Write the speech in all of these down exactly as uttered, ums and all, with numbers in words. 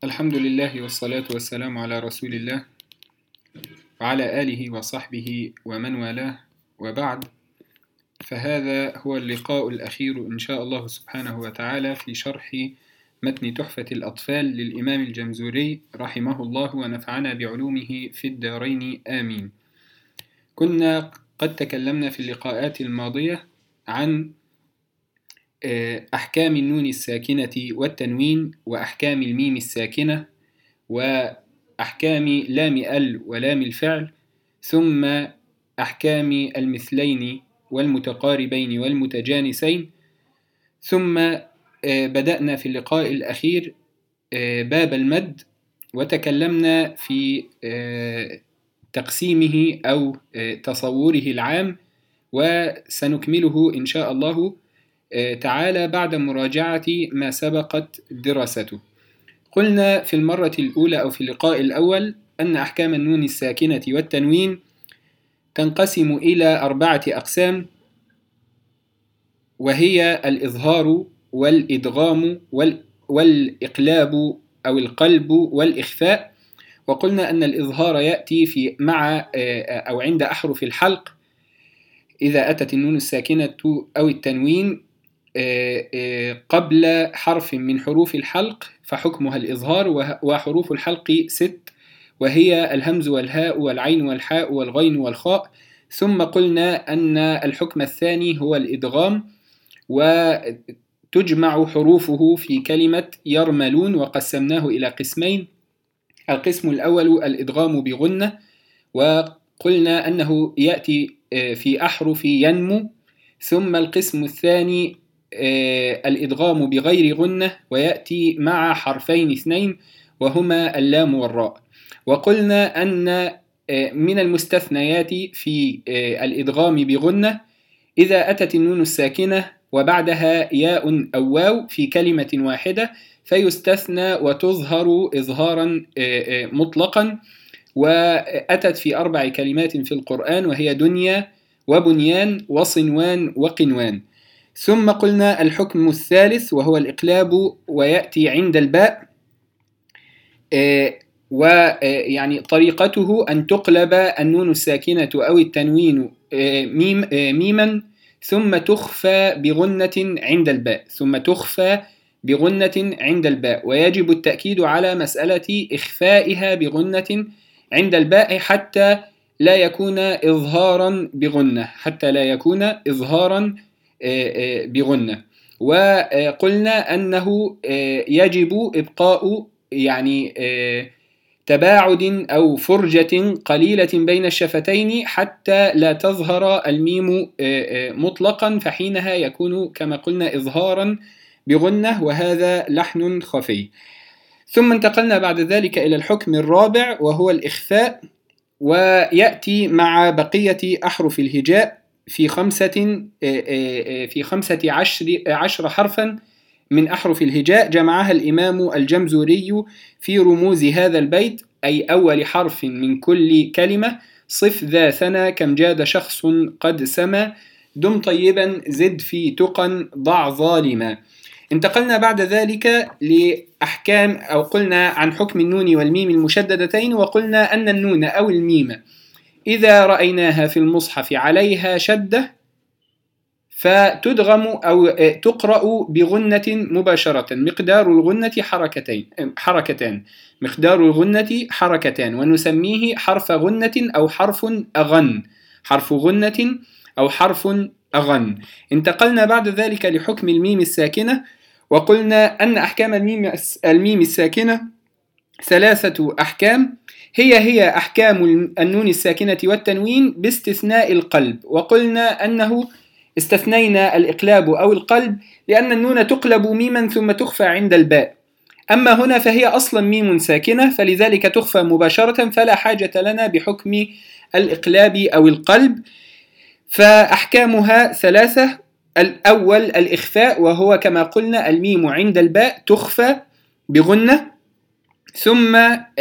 الحمد لله والصلاة والسلام على رسول الله وعلى آله وصحبه ومن والاه، وبعد، فهذا هو اللقاء الأخير إن شاء الله سبحانه وتعالى في شرح متن تحفة الأطفال للإمام الجمزوري رحمه الله ونفعنا بعلومه في الدارين آمين. كنا قد تكلمنا في اللقاءات الماضية عن أحكام النون الساكنة والتنوين، وأحكام الميم الساكنة، وأحكام لام ال ولام الفعل، ثم أحكام المثلين والمتقاربين والمتجانسين، ثم بدأنا في اللقاء الأخير باب المد، وتكلمنا في تقسيمه أو تصوره العام، وسنكمله إن شاء الله تعالى بعد مراجعة ما سبقت دراسته. قلنا في المرة الأولى أو في اللقاء الأول أن أحكام النون الساكنة والتنوين تنقسم إلى أربعة أقسام، وهي الإظهار والإدغام والإقلاب أو القلب والإخفاء. وقلنا أن الإظهار يأتي في مع أو عند أحرف الحلق إذا أتت النون الساكنة أو التنوين قبل حرف من حروف الحلق فحكمها الإظهار، وحروف الحلق ست، وهي الهمز والهاء والعين والحاء والغين والخاء. ثم قلنا أن الحكم الثاني هو الإدغام، وتجمع حروفه في كلمة يرملون، وقسمناه إلى قسمين. القسم الأول الإدغام بغنة، وقلنا أنه يأتي في أحرف ينمو. ثم القسم الثاني الإدغام بغير غنة، ويأتي مع حرفين اثنين وهما اللام والراء. وقلنا أن من المستثنيات في الإدغام بغنة إذا أتت النون الساكنة وبعدها ياء أو واو في كلمة واحدة فيستثنى وتظهر إظهارا مطلقا، وأتت في أربع كلمات في القرآن، وهي دنيا وبنيان وصنوان وقنوان. ثم قلنا الحكم الثالث وهو الإقلاب، ويأتي عند الباء، ويعني طريقته أن تقلب النون الساكنة أو التنوين ميم ميما ثم تخفى بغنة عند الباء ثم تخفى بغنة عند الباء، ويجب التأكيد على مسألة إخفائها بغنة عند الباء حتى لا يكون إظهارا بغنة حتى لا يكون إظهارا بغنة. وقلنا أنه يجب إبقاء يعني تباعد أو فرجة قليلة بين الشفتين حتى لا تظهر الميم مطلقا، فحينها يكون كما قلنا إظهارا بغنة، وهذا لحن خفي. ثم انتقلنا بعد ذلك إلى الحكم الرابع وهو الإخفاء، ويأتي مع بقية أحرف الهجاء في خمسة في خمسة عشر عشر حرفا من أحرف الهجاء، جمعها الإمام الجمزوري في رموز هذا البيت، أي أول حرف من كل كلمة: صف ذا ثنى كم جاد شخص قد سما، دم طيبا زد في تقى ضع ظالما. انتقلنا بعد ذلك لأحكام أو قلنا عن حكم النون والميم المشددتين، وقلنا أن النون أو الميم إذا رأيناها في المصحف عليها شدة فتدغم أو تقرأ بغنة مباشرة، مقدار الغنة حركتين حركتان مقدار الغنة حركتان ونسميه حرف غنة أو حرف أغن حرف غنة أو حرف أغن. انتقلنا بعد ذلك لحكم الميم الساكنة، وقلنا أن أحكام الميم الميم الساكنة ثلاثة أحكام، هي هي أحكام النون الساكنة والتنوين باستثناء القلب. وقلنا أنه استثنينا الإقلاب أو القلب لأن النون تقلب ميما ثم تخفى عند الباء، أما هنا فهي أصلا ميم ساكنة فلذلك تخفى مباشرة، فلا حاجة لنا بحكم الإقلاب أو القلب. فأحكامها ثلاثة: الأول الإخفاء، وهو كما قلنا الميم عند الباء تخفى بغنة. ثم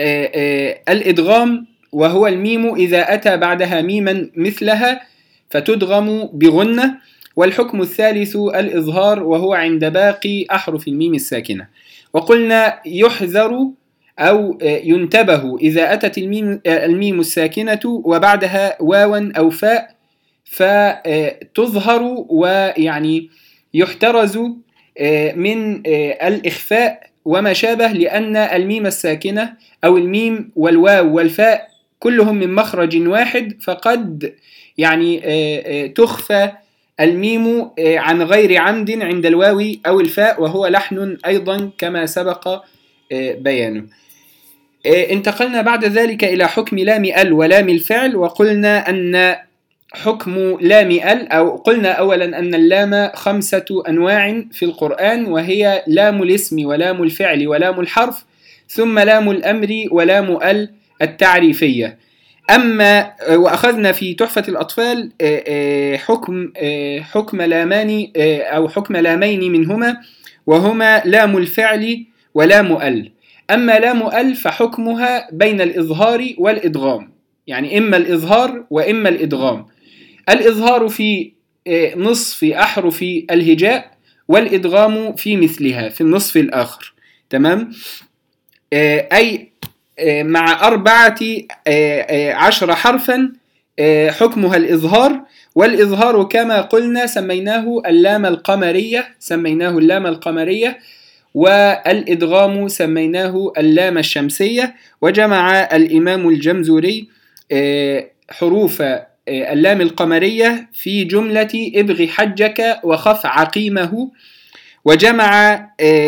الإدغام، وهو الميم إذا أتى بعدها ميما مثلها فتدغم بغنة. والحكم الثالث الإظهار، وهو عند باقي أحرف الميم الساكنة. وقلنا يحذر أو ينتبه إذا أتت الميم, الميم الساكنة وبعدها واوا أو فاء فتظهر ويعني يحترز من الإخفاء وما شابه، لأن الميم الساكنة أو الميم والواو والفاء كلهم من مخرج واحد، فقد يعني تخفى الميم عن غير عمد عند الواو أو الفاء، وهو لحن أيضا كما سبق بيانه. انتقلنا بعد ذلك إلى حكم لام ال ولام الفعل، وقلنا أن حكم لام ال، أو قلنا أولا أن اللام خمسة أنواع في القرآن، وهي لام الاسم ولام الفعل ولام الحرف، ثم لام الأمر ولام ال التعريفية. أما وأخذنا في تحفة الأطفال حكم حكم لامان أو حكم لامين منهما، وهما لام الفعل ولام ال. أما لام ال فحكمها بين الإظهار والإدغام، يعني إما الإظهار وإما الإدغام. الإظهار في نصف أحرف الهجاء، والإدغام في مثلها في النصف الآخر. تمام؟ أي مع أربعة عشر حرفا حكمها الإظهار، والإظهار كما قلنا سميناه اللام القمرية سميناه اللام القمرية والإدغام سميناه اللام الشمسية. وجمع الإمام الجمزوري حروف اللام القمرية في جملة ابغ حجك وخف عقيمه، وجمع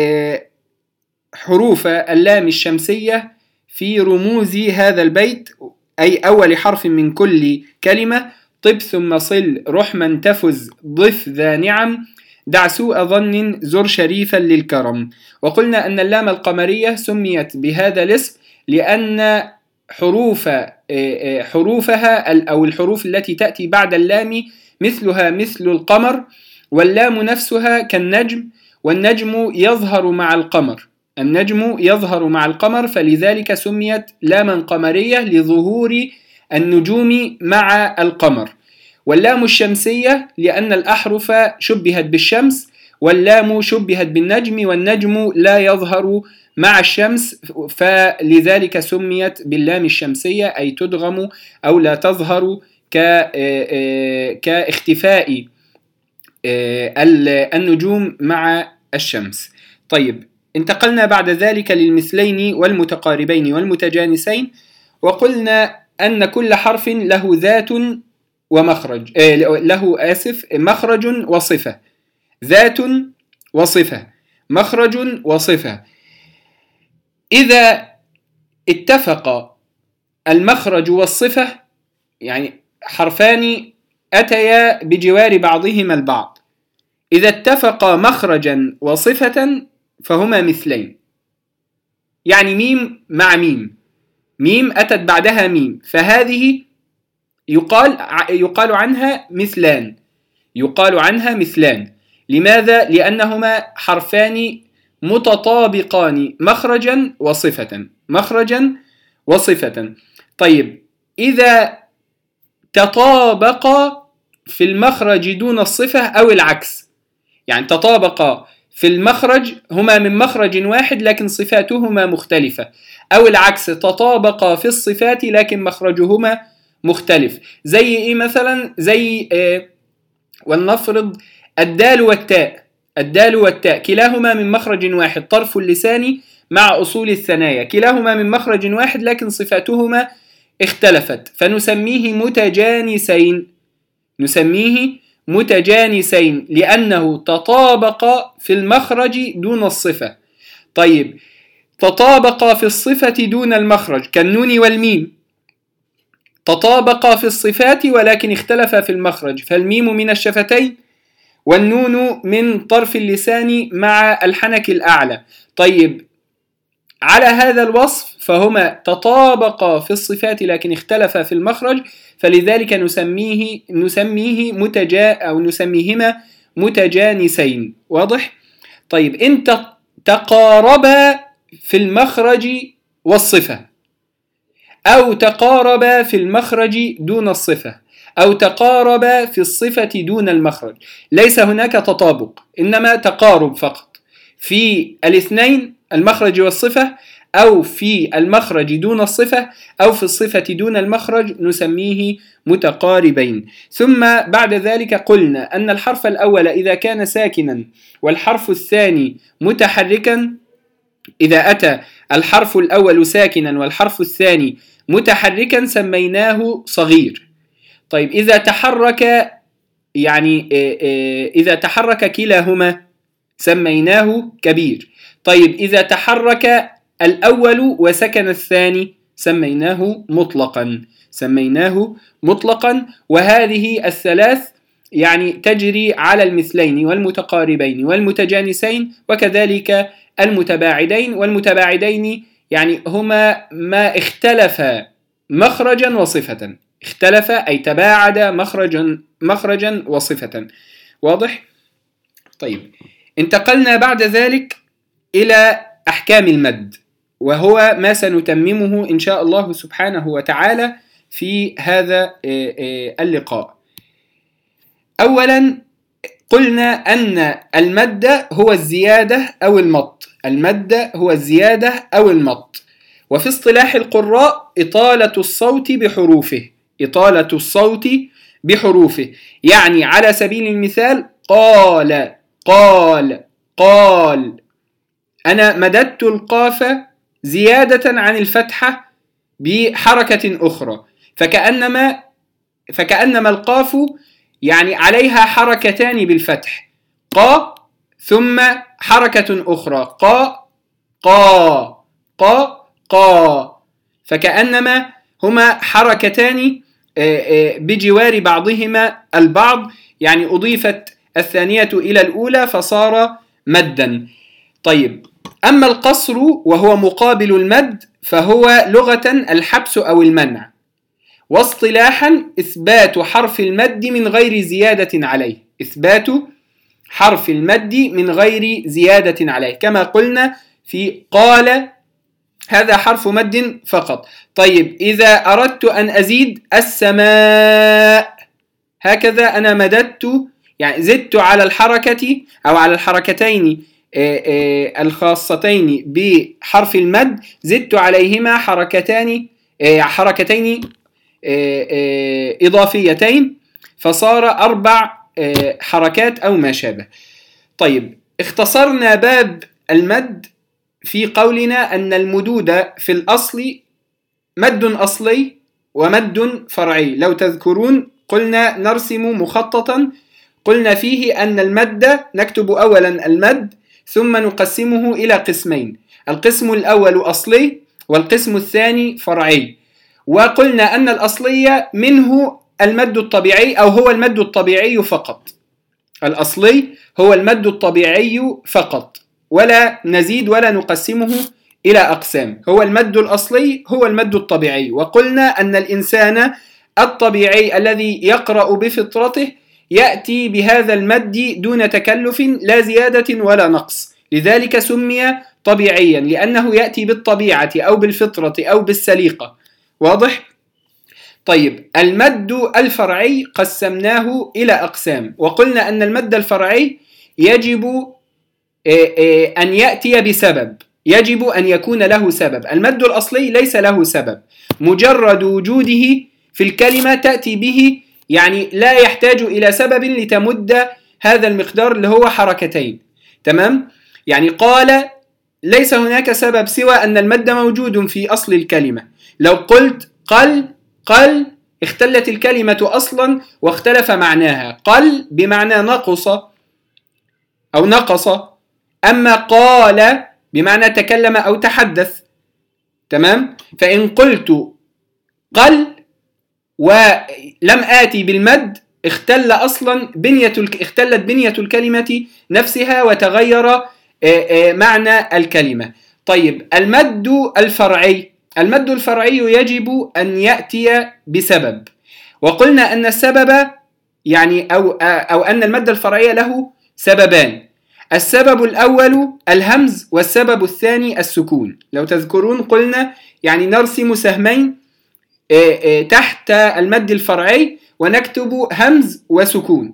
حروف اللام الشمسية في رموز هذا البيت، أي أول حرف من كل كلمة: طب ثم صل رحما تفز ضف ذا نعم دع سوء ظن زر شريفا للكرم. وقلنا أن اللام القمرية سميت بهذا الاسم لأن حروف حروفها أو الحروف التي تأتي بعد اللام مثلها مثل القمر، واللام نفسها كالنجم، والنجم يظهر مع القمر النجم يظهر مع القمر فلذلك سميت لاما قمرية لظهور النجوم مع القمر. واللام الشمسية لأن الأحرف شبهت بالشمس، واللام شبهت بالنجم، والنجم لا يظهر مع الشمس، فلذلك سميت باللام الشمسية، أي تدغم أو لا تظهر كاختفاء النجوم مع الشمس. طيب، انتقلنا بعد ذلك للمثلين والمتقاربين والمتجانسين، وقلنا أن كل حرف له ذات ومخرج له آسف مخرج وصفة، ذات وصفة، مخرج وصفة. إذا اتفق المخرج والصفة، يعني حرفان أتيا بجوار بعضهما البعض، إذا اتفقا مخرجا وصفة فهما مثلين، يعني ميم مع ميم، ميم أتت بعدها ميم، فهذه يقال يقال عنها مثلان يقال عنها مثلان لماذا؟ لأنهما حرفان متطابقان مخرجا وصفة مخرجا وصفة. طيب، إذا تطابقا في المخرج دون الصفة أو العكس، يعني تطابقا في المخرج، هما من مخرج واحد لكن صفاتهما مختلفة، أو العكس تطابقا في الصفات لكن مخرجهما مختلف. زي إيه مثلا؟ زي إيه؟ ولنفرض الدال والتاء الدال والتاء كلاهما من مخرج واحد، طرف اللسان مع أصول الثنايا، كلاهما من مخرج واحد لكن صفاتهما اختلفت، فنسميه متجانسين نسميه متجانسين لأنه تطابق في المخرج دون الصفة. طيب، تطابق في الصفة دون المخرج كالنون والميم، تطابق في الصفات ولكن اختلف في المخرج، فالميم من الشفتين والنون من طرف اللسان مع الحنك الأعلى. طيب، على هذا الوصف فهما تطابقا في الصفات لكن اختلفا في المخرج، فلذلك نسميه نسميه متجا أو نسميهما متجانسين. واضح؟ طيب، إن تقاربا في المخرج والصفة، أو تقاربا في المخرج دون الصفة، أو تقاربا في الصفة دون المخرج، ليس هناك تطابق، إنما تقارب فقط في الاثنين، المخرج والصفة، أو في المخرج دون الصفة أو في الصفة دون المخرج نسميه متقاربين. ثم بعد ذلك قلنا أن الحرف الأول إذا كان ساكنا والحرف الثاني متحركا، إذا أتى الحرف الأول ساكنا والحرف الثاني متحركا سميناه صغير. طيب إذا تحرك يعني إذا تحرك كلاهما سميناه كبير. طيب إذا تحرك الأول وسكن الثاني سميناه مطلقا سميناه مطلقا. وهذه الثلاث يعني تجري على المثلين والمتقاربين والمتجانسين وكذلك المتباعدين. والمتباعدين يعني هما ما اختلف مخرجا وصفة، اختلف أي تباعد مخرجا مخرجا وصفة. واضح؟ طيب انتقلنا بعد ذلك إلى أحكام المد، وهو ما سنتممه إن شاء الله سبحانه وتعالى في هذا اللقاء. أولا قلنا أن المد هو الزيادة أو المط، المد هو الزيادة أو المط. وفي اصطلاح القراء إطالة الصوت بحروفه، إطالة الصوت بحروفه. يعني على سبيل المثال قال قال قال، أنا مددت القاف زيادة عن الفتحة بحركة أخرى، فكأنما فكأنما القاف يعني عليها حركتان بالفتح، قا ثم حركة أخرى، قا قا قا قا، فكأنما هما حركتان بجوار بعضهما البعض، يعني أضيفت الثانية إلى الأولى فصار مدا. طيب أما القصر وهو مقابل المد فهو لغة الحبس أو المنع، واصطلاحا إثبات حرف المد من غير زيادة عليه، إثبات حرف المد من غير زيادة عليه، كما قلنا في قال هذا حرف مد فقط. طيب إذا أردت أن أزيد السماء، هكذا أنا مددت يعني زدت على الحركة أو على الحركتين الخاصتين بحرف المد، زدت عليهما حركتان حركتين إضافيتين فصار أربع حركات أو ما شابه. طيب اختصرنا باب المد في قولنا أن المدود في الأصل مد أصلي ومد فرعي. لو تذكرون قلنا نرسم مخططا قلنا فيه أن المد نكتب أولا المد ثم نقسمه إلى قسمين، القسم الأول أصلي والقسم الثاني فرعي. وقلنا أن الأصلي منه المد الطبيعي أو هو المد الطبيعي فقط، الأصلي هو المد الطبيعي فقط ولا نزيد ولا نقسمه إلى أقسام، هو المد الأصلي هو المد الطبيعي. وقلنا أن الإنسان الطبيعي الذي يقرأ بفطرته يأتي بهذا المد دون تكلف لا زيادة ولا نقص، لذلك سمي طبيعيا لأنه يأتي بالطبيعة أو بالفطرة أو بالسليقة. واضح؟ طيب المد الفرعي قسمناه إلى أقسام، وقلنا أن المد الفرعي يجب أن يأتي بسبب، يجب أن يكون له سبب. المد الأصلي ليس له سبب، مجرد وجوده في الكلمة تأتي به، يعني لا يحتاج إلى سبب لتمد هذا المقدار اللي هو حركتين. تمام؟ يعني قال ليس هناك سبب سوى أن المد موجود في أصل الكلمة. لو قلت قل قل اختلت الكلمة أصلا واختلف معناها، قل بمعنى نقص أو نقص، أما قال بمعنى تكلم أو تحدث. تمام؟ فإن قلت قل ولم آتي بالمد اختل أصلا بنية اختلت بنية الكلمة نفسها وتغير معنى الكلمة. طيب المد الفرعي، المد الفرعي يجب أن يأتي بسبب، وقلنا أن السبب يعني أو أو أن المد الفرعي له سببان، السبب الأول الهمز والسبب الثاني السكون. لو تذكرون قلنا يعني نرسم سهمين تحت المد الفرعي ونكتب همز وسكون،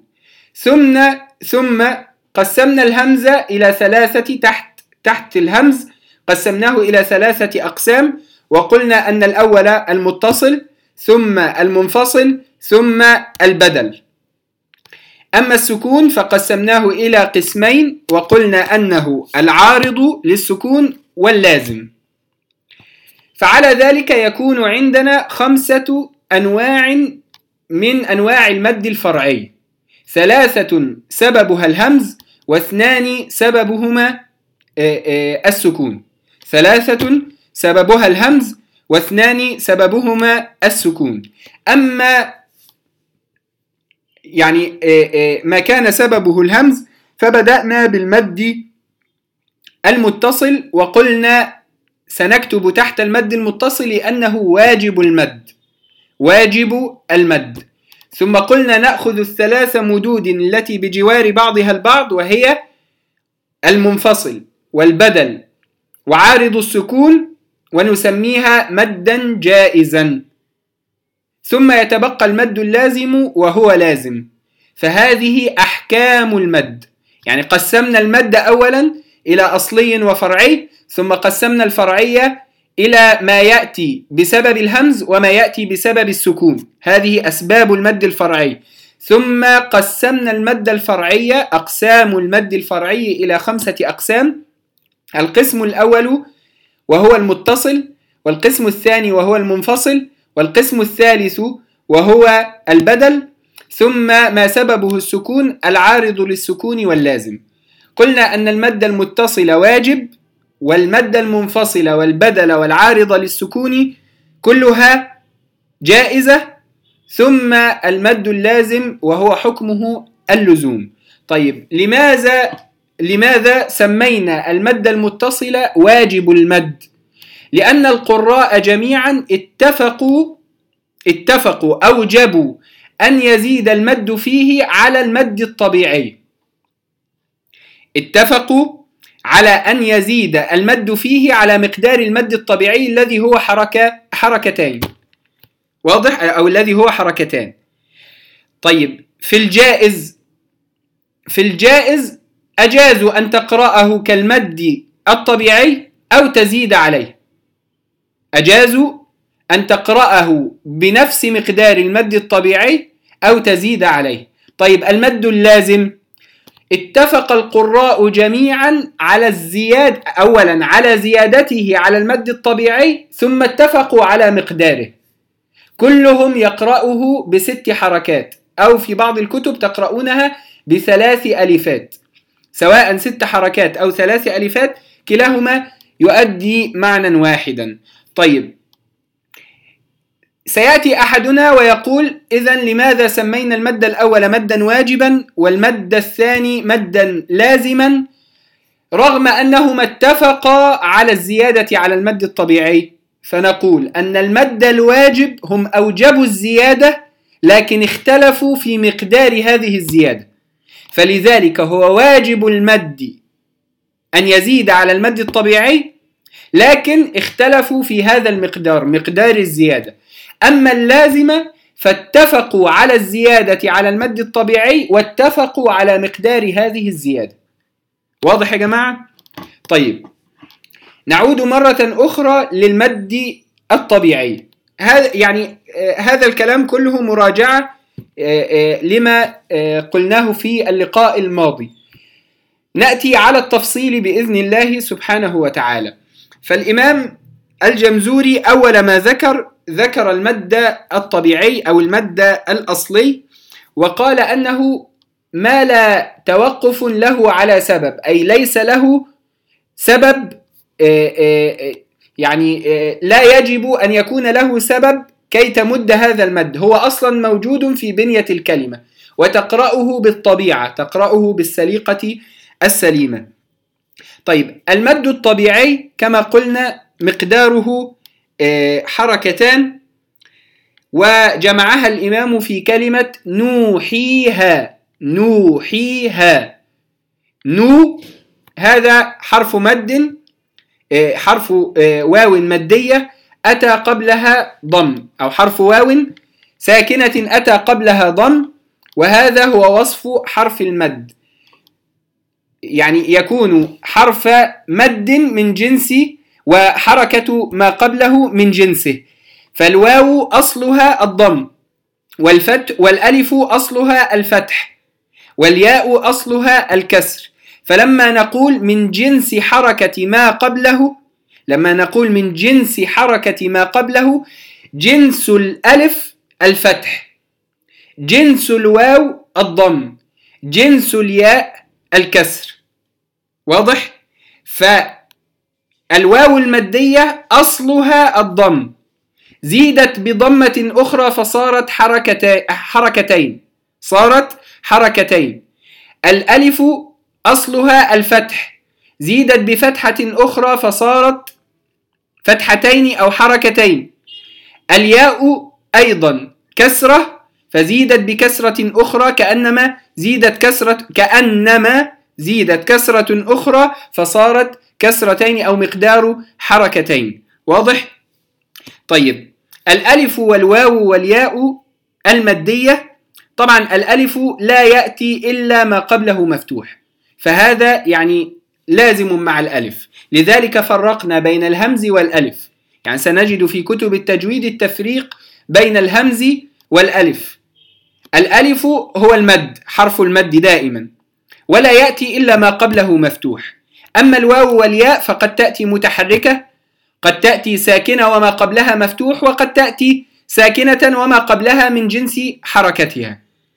ثم ثم قسمنا الهمزة إلى ثلاثة تحت تحت الهمز قسمناه إلى ثلاثة أقسام، وقلنا أن الأول المتصل ثم المنفصل ثم البدل. أما السكون فقسمناه إلى قسمين، وقلنا أنه العارض للسكون واللازم. فعلى ذلك يكون عندنا خمسة أنواع من أنواع المد الفرعي، ثلاثة سببها الهمز واثنان سببهما السكون. ثلاثة سببها الهمز واثنان سببهما السكون. أما يعني ما كان سببه الهمز فبدأنا بالمد المتصل، وقلنا سنكتب تحت المد المتصل لأنه واجب المد، واجب المد. ثم قلنا نأخذ الثلاث مدود التي بجوار بعضها البعض، وهي المنفصل والبدل وعارض السكون، ونسميها مدا جائزا. ثم يتبقى المد اللازم وهو لازم. فهذه أحكام المد، يعني قسمنا المد أولا إلى أصلي وفرعي، ثم قسمنا الفرعية إلى ما يأتي بسبب الهمز وما يأتي بسبب السكون، هذه أسباب المد الفرعي. ثم قسمنا المد الفرعي، أقسام المد الفرعي إلى خمسة أقسام: القسم الأول وهو المتصل، والقسم الثاني وهو المنفصل، والقسم الثالث وهو البدل، ثم ما سببه السكون العارض للسكون واللازم. قلنا أن المد المتصل واجب، والمد المنفصل والبدل والعارض للسكون كلها جائزة، ثم المد اللازم وهو حكمه اللزوم. طيب، لماذا لماذا سمينا المد المتصل واجب المد؟ لأن القراء جميعا اتفقوا اتفقوا أوجبوا أن يزيد المد فيه على المد الطبيعي. اتفقوا على أن يزيد المد فيه على مقدار المد الطبيعي الذي هو حركة حركتين، واضح؟ أو الذي هو حركتان. طيب، في الجائز في الجائز أجازوا أن تقرأه كالمد الطبيعي أو تزيد عليه، أجازوا أن تقرأه بنفس مقدار المد الطبيعي أو تزيد عليه. طيب، المد اللازم اتفق القراء جميعا على الزيادة، أولا على زيادته على المد الطبيعي، ثم اتفقوا على مقداره. كلهم يقرأه بست حركات، أو في بعض الكتب تقرؤونها بثلاث ألفات، سواء ست حركات أو ثلاث ألفات كلاهما يؤدي معنى واحدا. طيب، سيأتي أحدنا ويقول: إذن لماذا سمينا المد الأول مدا واجبا والمد الثاني مدا لازما رغم أنهما اتفقا على الزيادة على المد الطبيعي؟ فنقول أن المد الواجب هم أوجبوا الزيادة، لكن اختلفوا في مقدار هذه الزيادة، فلذلك هو واجب المد أن يزيد على المد الطبيعي، لكن اختلفوا في هذا المقدار، مقدار الزيادة. أما اللازمة فاتفقوا على الزيادة على المد الطبيعي واتفقوا على مقدار هذه الزيادة. واضح يا جماعة؟ طيب، نعود مرة أخرى للمد الطبيعي. هذا يعني هذا الكلام كله مراجعة لما قلناه في اللقاء الماضي. نأتي على التفصيل بإذن الله سبحانه وتعالى. فالإمام الجمزوري أول ما ذكر ذكر المد الطبيعي أو المد الأصلي، وقال أنه ما لا توقف له على سبب، أي ليس له سبب، يعني لا يجب أن يكون له سبب كي تمد هذا المد، هو أصلا موجود في بنية الكلمة وتقرأه بالطبيعة، تقرأه بالسليقة السليمة. طيب، المد الطبيعي كما قلنا مقداره حركتان، وجمعها الإمام في كلمة نوحيها. نوحيها، نو هذا حرف مد، حرف واو مدية أتى قبلها ضم، أو حرف واو ساكنة أتى قبلها ضم، وهذا هو وصف حرف المد، يعني يكون حرف مد من جنس وحركة ما قبله من جنسه، فالواو أصلها الضم، والفت والألف أصلها الفتح، والياء أصلها الكسر. فلما نقول من جنس حركة ما قبله لما نقول من جنس حركة ما قبله جنس الألف الفتح، جنس الواو الضم، جنس الياء الكسر. واضح؟ فالواو المادية أصلها الضم، زيدت بضمة أخرى فصارت حركتين صارت حركتين. الألف أصلها الفتح، زيدت بفتحة أخرى فصارت فتحتين أو حركتين. الياء أيضا كسرة، فزيدت بكسرة أخرى كأنما زيدت كسرة كأنما زيدت كسرة أخرى فصارت كسرتين أو مقدار حركتين. واضح؟ طيب، الألف والواو والياء المادية، طبعا الألف لا يأتي إلا ما قبله مفتوح، فهذا يعني لازم مع الألف، لذلك فرقنا بين الهمز والألف. يعني سنجد في كتب التجويد التفريق بين الهمز والألف. الألف هو المد، حرف المد دائما، ولا يأتي إلا ما قبله مفتوح. أما الواو والياء فقد تأتي متحركة، قد تأتي ساكنة وما قبلها مفتوح، وقد تأتي ساكنة وما قبلها من جنس حركتها.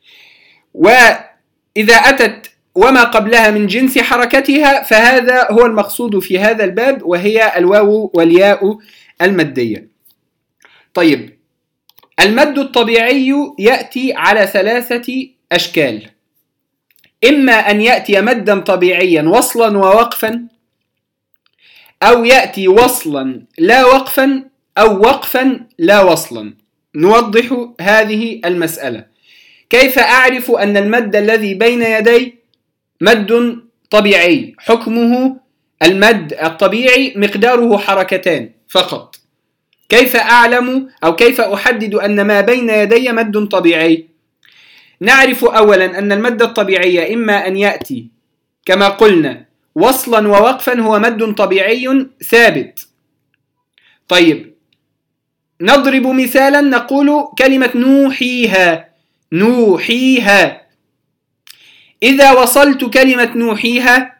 وإذا أتت وما قبلها من جنس حركتها فهذا هو المقصود في هذا الباب، وهي الواو والياء المادية. طيب، المد الطبيعي يأتي على ثلاثة أشكال: إما أن يأتي مدا طبيعيا وصلا ووقفا، أو يأتي وصلا لا وقفا، أو وقفا لا وصلا. نوضح هذه المسألة. كيف أعرف أن المد الذي بين يدي مد طبيعي؟ حكمه المد الطبيعي مقداره حركتان فقط. كيف أعلم أو كيف أحدد أن ما بين يدي مد طبيعي؟ نعرف أولا أن المد الطبيعي إما أن يأتي كما قلنا وصلا ووقفا، هو مد طبيعي ثابت. طيب، نضرب مثالا، نقول كلمة نوحيها، نوحيها. إذا وصلت كلمة نوحيها،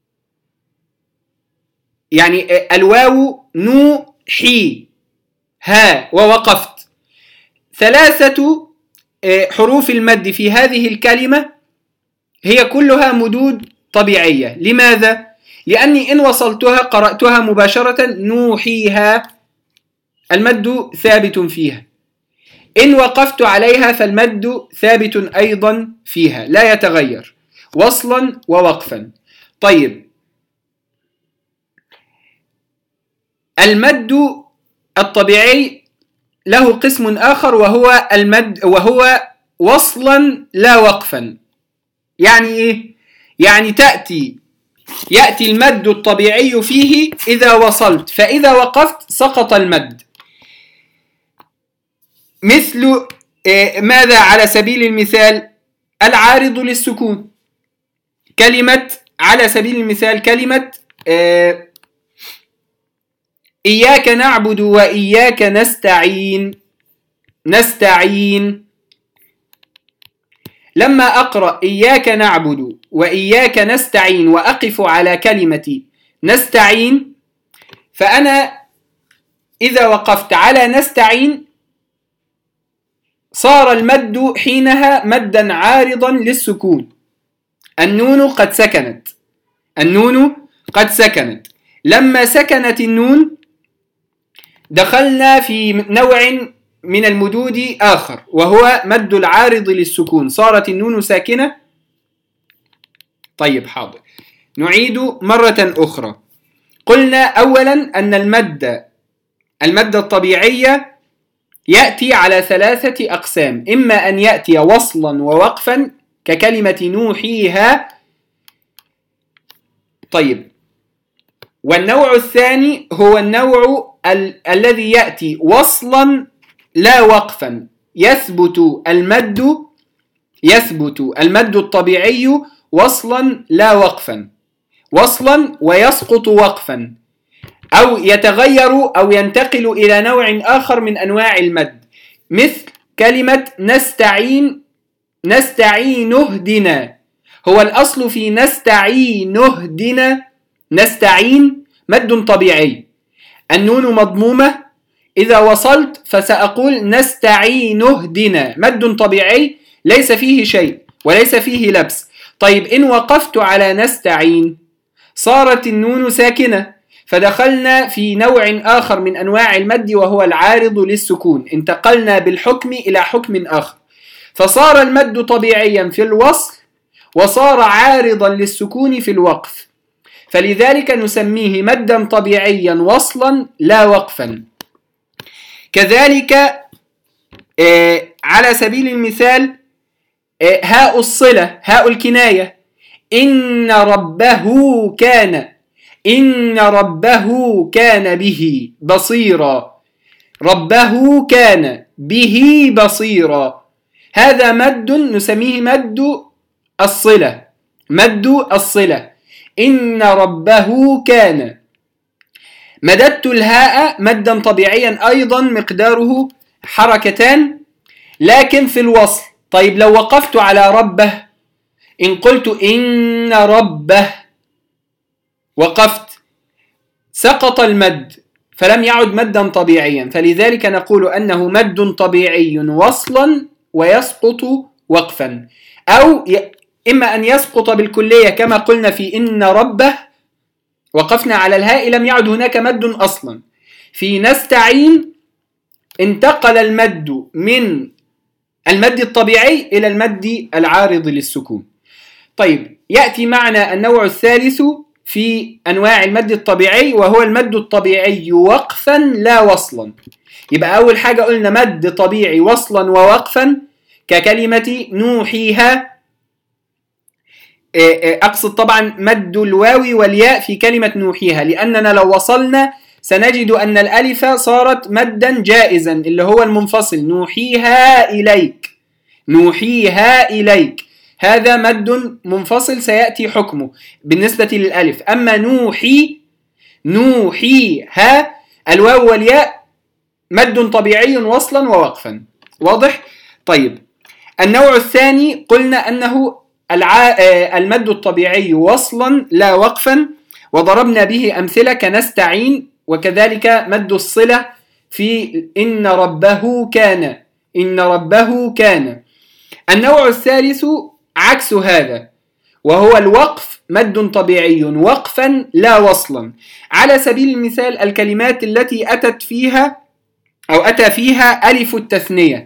يعني الواو نوحي ها ووقفت، ثلاثة حروف المد في هذه الكلمة هي كلها مدود طبيعية. لماذا؟ لأني إن وصلتها قرأتها مباشرة نوحيها، المد ثابت فيها. إن وقفت عليها فالمد ثابت أيضا فيها، لا يتغير وصلا ووقفا. طيب، المد الطبيعي له قسم آخر، وهو المد وهو وصلا لا وقفا. يعني إيه؟ يعني تأتي يأتي المد الطبيعي فيه إذا وصلت، فإذا وقفت سقط المد. مثل ماذا على سبيل المثال؟ العارض للسكون. كلمة على سبيل المثال كلمة إياك نعبد وإياك نستعين. نستعين، لما أقرأ إياك نعبد وإياك نستعين وأقف على كلمة نستعين، فأنا إذا وقفت على نستعين صار المد حينها مدا عارضا للسكون. النون قد سكنت، النون قد سكنت. لما سكنت النون دخلنا في نوع من المدود آخر، وهو مد العارض للسكون. صارت النون ساكنة. طيب، حاضر، نعيد مرة أخرى. قلنا أولا أن المد المد الطبيعي يأتي على ثلاثة أقسام: إما أن يأتي وصلا ووقفا ككلمة نوحيها. طيب، والنوع الثاني هو النوع ال- الذي يأتي وصلا لا وقفا، يثبت المد يثبت المد الطبيعي وصلا لا وقفا، وصلا ويسقط وقفا. أو يتغير أو ينتقل إلى نوع آخر من أنواع المد، مثل كلمة نستعين، نستعين اهدنا. هو الأصل في نستعين اهدنا، نستعين مد طبيعي، النون مضمومة، إذا وصلت فسأقول نستعين اهدنا، مد طبيعي ليس فيه شيء وليس فيه لبس. طيب إن وقفت على نستعين صارت النون ساكنة، فدخلنا في نوع آخر من أنواع المد وهو العارض للسكون، انتقلنا بالحكم إلى حكم آخر، فصار المد طبيعيا في الوصل وصار عارضا للسكون في الوقف، فلذلك نسميه مدا طبيعيا وصلا لا وقفا. كذلك آه على سبيل المثال آه هاء الصلة، هاء الكناية، إن ربه كان، إن ربه كان به بصيرا، ربه كان به بصيرا، هذا مد نسميه مد الصلة، مد الصلة، إن ربه كان. مددت الهاء مدا طبيعيا أيضا مقداره حركتان لكن في الوصل. طيب لو وقفت على ربه، إن قلت إن ربه وقفت سقط المد فلم يعد مدا طبيعيا، فلذلك نقول أنه مد طبيعي وصلا ويسقط وقفا، أو إما أن يسقط بالكلية كما قلنا في إن ربه وقفنا على الهاء لم يعد هناك مد أصلا. في نستعين انتقل المد من المد الطبيعي إلى المد العارض للسكون. طيب يأتي معنا النوع الثالث في أنواع المد الطبيعي وهو المد الطبيعي وقفا لا وصلا. يبقى أول حاجة قلنا مد طبيعي وصلا ووقفا ككلمة نوحيها، أقصد طبعا مد الواو والياء في كلمة نوحيها، لأننا لو وصلنا سنجد أن الألف صارت مدا جائزا اللي هو المنفصل، نوحيها إليك، نوحيها إليك، هذا مد منفصل سيأتي حكمه بالنسبة للألف. أما نوحي، نوحيها، الواو والياء مد طبيعي وصلا ووقفا. واضح؟ طيب النوع الثاني قلنا أنه المد الطبيعي وصلا لا وقفا، وضربنا به أمثلة كنستعين، وكذلك مد الصلة في إن ربه كان، إن ربه كان. النوع الثالث عكس هذا وهو الوقف مد طبيعي وقفا لا وصلا. على سبيل المثال الكلمات التي أتت فيها أو أتى فيها ألف التثنية،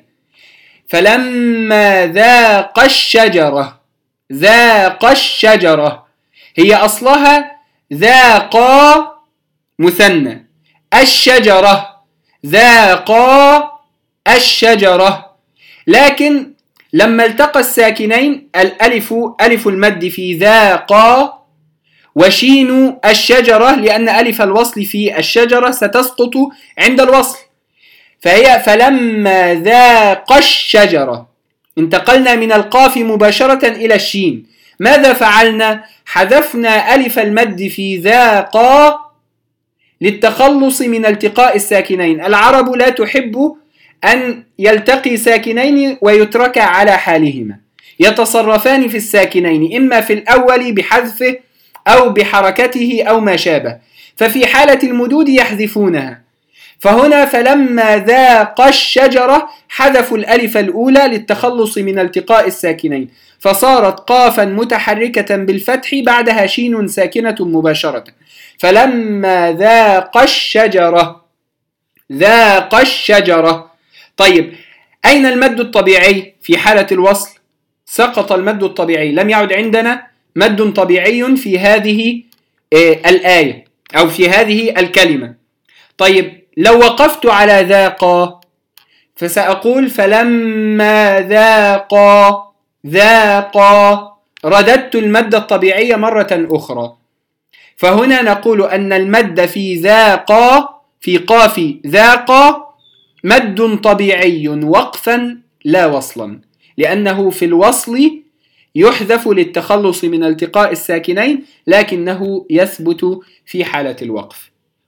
فلما ذاق الشجرة، ذاق الشجرة هي أصلها ذاقا مثنى، الشجرة ذاقا الشجرة، لكن لما التقى الساكنين الألف ألف المد في ذاقا وشين الشجرة، لأن ألف الوصل في الشجرة ستسقط عند الوصل، فهي فلما ذاق الشجرة، انتقلنا من القاف مباشرة إلى الشين. ماذا فعلنا؟ حذفنا ألف المد في ذاقا للتخلص من التقاء الساكنين. العرب لا تحب أن يلتقي ساكنين ويتركا على حالهما، يتصرفان في الساكنين إما في الأول بحذفه أو بحركته أو ما شابه، ففي حالة المدود يحذفونها. فهنا فلما ذاق الشجرة حذفوا الألف الأولى للتخلص من التقاء الساكنين، فصارت قافا متحركة بالفتح بعدها شين ساكنة مباشرة، فلما ذاق الشجرة، ذاق الشجرة. طيب أين المد الطبيعي في حالة الوصل؟ سقط المد الطبيعي، لم يعد عندنا مد طبيعي في هذه الآية أو في هذه الكلمة. طيب لو وقفت على ذاق فسأقول فلما ذاق، ذاق، رددت المد الطبيعي مرة أخرى. فهنا نقول أن المد في ذاق، في قاف ذاق، مد طبيعي وقفا لا وصلا، لأنه في الوصل يحذف للتخلص من التقاء الساكنين لكنه يثبت في حالة الوقف.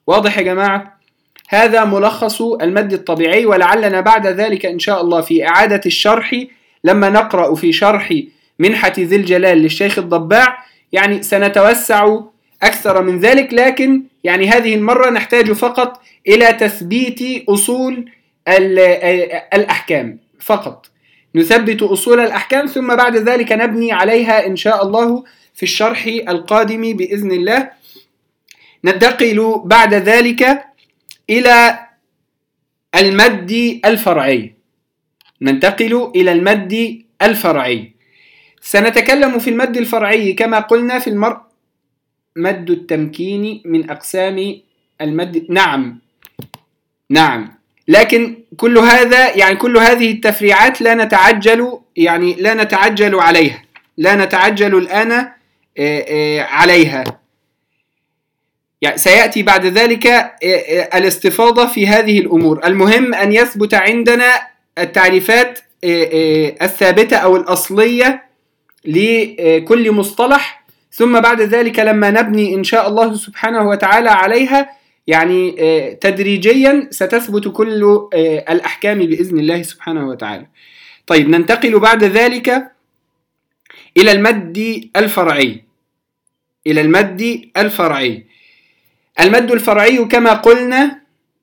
واضح يا جماعة؟ هذا ملخص المد الطبيعي، ولعلنا بعد ذلك إن شاء الله في إعادة الشرح لما نقرأ في شرح منحة ذي الجلال للشيخ الضباع يعني سنتوسع أكثر من ذلك، لكن يعني هذه المرة نحتاج فقط إلى تثبيت أصول الأحكام فقط، نثبت أصول الأحكام ثم بعد ذلك نبني عليها إن شاء الله في الشرح القادم بإذن الله. ننتقل بعد ذلك إلى المد الفرعي. ننتقل إلى المد الفرعي. سنتكلم في المد الفرعي كما قلنا في المر مد التمكين من أقسام المد. نعم نعم لكن كل هذا يعني كل هذه التفريعات لا نتعجل يعني لا نتعجل عليها لا نتعجل الآن عليها، يعني سيأتي بعد ذلك الاستفاضة في هذه الأمور. المهم أن يثبت عندنا التعريفات الثابتة أو الأصلية لكل مصطلح، ثم بعد ذلك لما نبني إن شاء الله سبحانه وتعالى عليها يعني تدريجيا ستثبت كل الأحكام بإذن الله سبحانه وتعالى. طيب ننتقل بعد ذلك إلى المد الفرعي. إلى المد الفرعي. المد الفرعي كما قلنا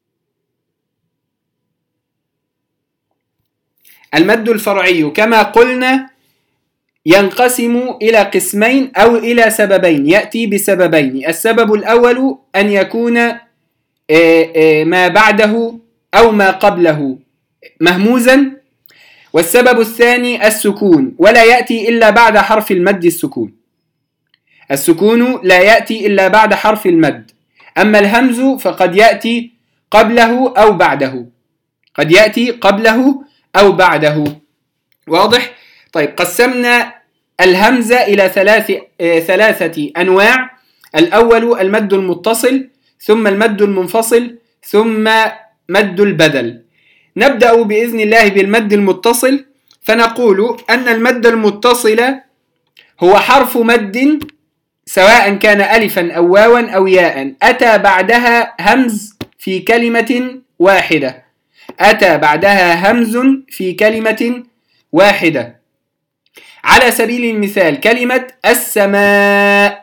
المد الفرعي كما قلنا ينقسم إلى قسمين أو إلى سببين، يأتي بسببين. السبب الأول أن يكون ما بعده أو ما قبله مهموزا، والسبب الثاني السكون، ولا يأتي إلا بعد حرف المد السكون. السكون لا يأتي إلا بعد حرف المد، أما الهمز فقد يأتي قبله أو بعده، قد يأتي قبله أو بعده. واضح؟ طيب قسمنا الهمزة إلى ثلاث ثلاثة أنواع. الأول المد المتصل، ثم المد المنفصل، ثم مد البدل. نبدأ بإذن الله بالمد المتصل، فنقول أن المد المتصل هو حرف مد سواء كان ألفا أو واوا أو ياء أتى بعدها همز في كلمة واحدة، أتى بعدها همز في كلمة واحدة. على سبيل المثال كلمة السماء،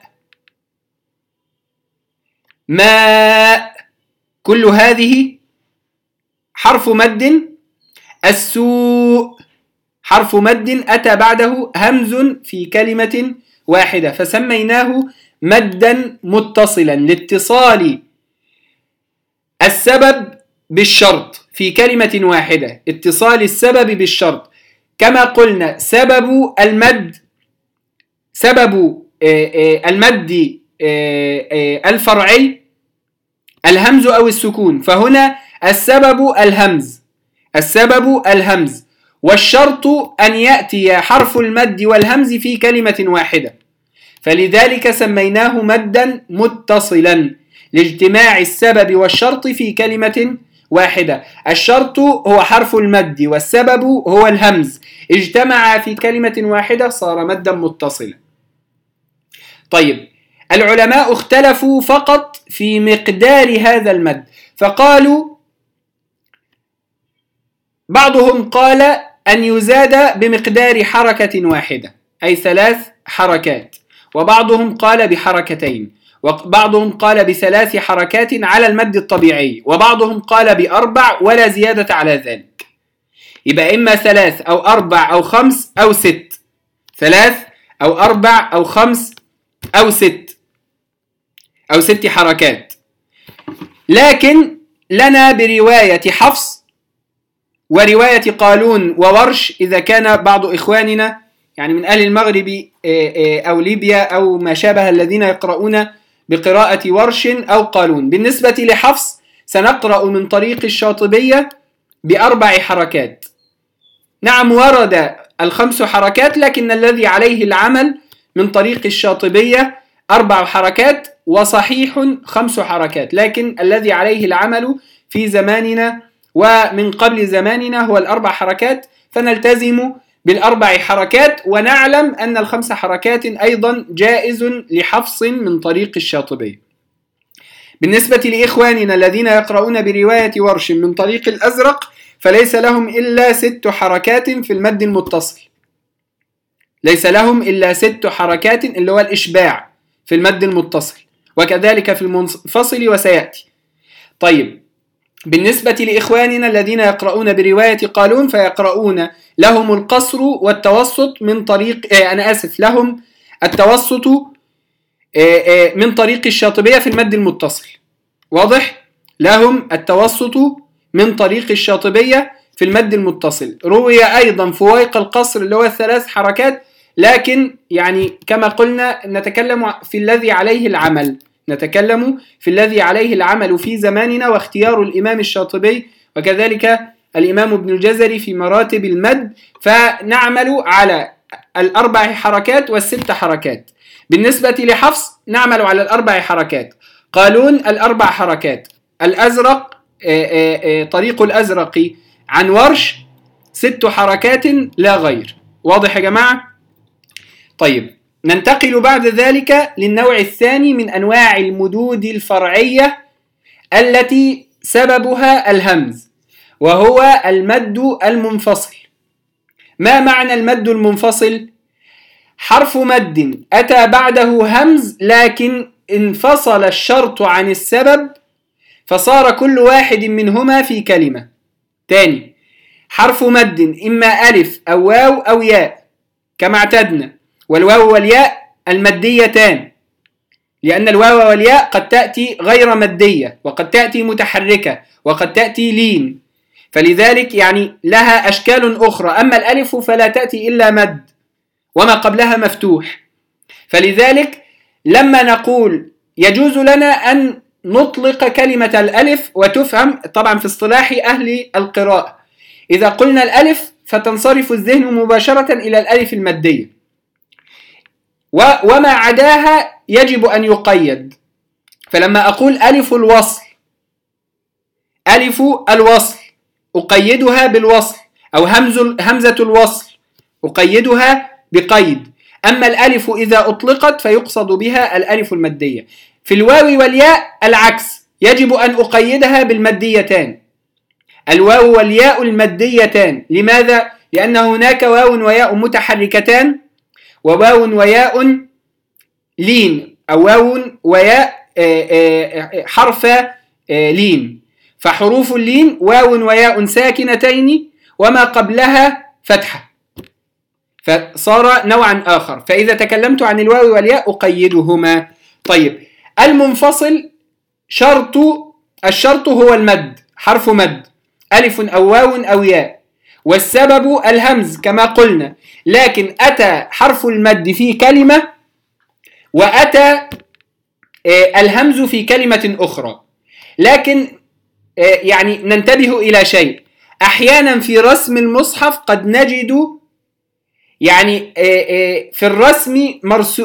ماء، كل هذه حرف مد. السوء حرف مد أتى بعده همز في كلمة واحدة، فسميناه مدا متصلا لاتصال السبب بالشرط في كلمة واحدة، اتصال السبب بالشرط. كما قلنا سبب المد سبب المد الفرعي الهمز أو السكون، فهنا السبب الهمز السبب الهمز والشرط أن يأتي حرف المد والهمز في كلمة واحدة، فلذلك سميناه مدا متصلا لاجتماع السبب والشرط في كلمة واحدة. الشرط هو حرف المد والسبب هو الهمز، اجتمع في كلمة واحدة صار مدا متصلا. طيب العلماء اختلفوا فقط في مقدار هذا المد، فقالوا بعضهم قال أن يزاد بمقدار حركة واحدة أي ثلاث حركات، وبعضهم قال بحركتين، وبعضهم قال بثلاث حركات على المد الطبيعي، وبعضهم قال بأربع ولا زيادة على ذلك. يبقى إما ثلاث أو أربع أو خمس أو ست، ثلاث أو أربع أو خمس أو ست أو ست حركات. لكن لنا برواية حفص ورواية قالون وورش، إذا كان بعض إخواننا يعني من أهل المغرب أو ليبيا أو ما شابه الذين يقرؤون بقراءة ورش أو قالون. بالنسبة لحفص سنقرأ من طريق الشاطبية بأربع حركات. نعم ورد الخمس حركات، لكن الذي عليه العمل من طريق الشاطبية أربع حركات، وصحيح خمس حركات، لكن الذي عليه العمل في زماننا ومن قبل زماننا هو الأربع حركات، فنلتزم بالأربع حركات، ونعلم أن الخمس حركات أيضا جائز لحفص من طريق الشاطبي. بالنسبة لإخواننا الذين يقرؤون برواية ورش من طريق الأزرق فليس لهم إلا ست حركات في المد المتصل، ليس لهم إلا ست حركات اللي هو الإشباع في المد المتصل، وكذلك في المنفصل وسيأتي. طيب بالنسبة لإخواننا الذين يقرؤون برواية قالون فيقرؤون لهم القصر والتوسط من طريق آه أنا آسف لهم التوسط آه آه من طريق الشاطبية في المد المتصل. واضح؟ لهم التوسط من طريق الشاطبية في المد المتصل. روي أيضا فويق القصر اللي هو الثلاث حركات، لكن يعني كما قلنا نتكلم في الذي عليه العمل نتكلم في الذي عليه العمل في زماننا، واختيار الإمام الشاطبي وكذلك الإمام ابن الجزري في مراتب المد، فنعمل على الأربع حركات والست حركات. بالنسبة لحفص نعمل على الأربع حركات، قالون الأربع حركات، الأزرق آآ آآ طريق الأزرق عن ورش ست حركات لا غير. واضح يا جماعة؟ طيب ننتقل بعد ذلك للنوع الثاني من أنواع المدود الفرعية التي سببها الهمز، وهو المد المنفصل. ما معنى المد المنفصل؟ حرف مد أتى بعده همز لكن انفصل الشرط عن السبب فصار كل واحد منهما في كلمة. تاني، حرف مد إما ألف أو واو أو ياء كما اعتدنا، والواو والياء المديتان، لأن الواو والياء قد تأتي غير مدية وقد تأتي متحركة وقد تأتي لين، فلذلك يعني لها أشكال أخرى. أما الألف فلا تأتي إلا مد وما قبلها مفتوح، فلذلك لما نقول يجوز لنا أن نطلق كلمة الألف وتفهم طبعا في اصطلاح أهل القراءة، إذا قلنا الألف فتنصرف الذهن مباشرة إلى الألف المادية، وما عداها يجب أن يقيد. فلما أقول ألف الوصل ألف الوصل أقيدها بالوصل، أو همز همزة الوصل أقيدها بقيد. أما الألف إذا أطلقت فيقصد بها الألف المادية. في الواو والياء العكس، يجب أن أقيدها بالماديتان، الواو والياء الماديتان. لماذا؟ لأن هناك واو وياء متحركتان وواو وياء لين، أو واو وياء حرف لين، فحروف اللين واو وياء ساكنتين وما قبلها فتحة، فصار نوعا آخر. فإذا تكلمت عن الواو والياء أقيدهما. طيب المنفصل شرط الشرط هو المد، حرف مد ألف أو واو أو ياء، والسبب الهمز كما قلنا، لكن أتى حرف المد في كلمة وأتى الهمز في كلمة أخرى. لكن يعني ننتبه إلى شيء، أحيانا في رسم المصحف قد نجد يعني في الرسم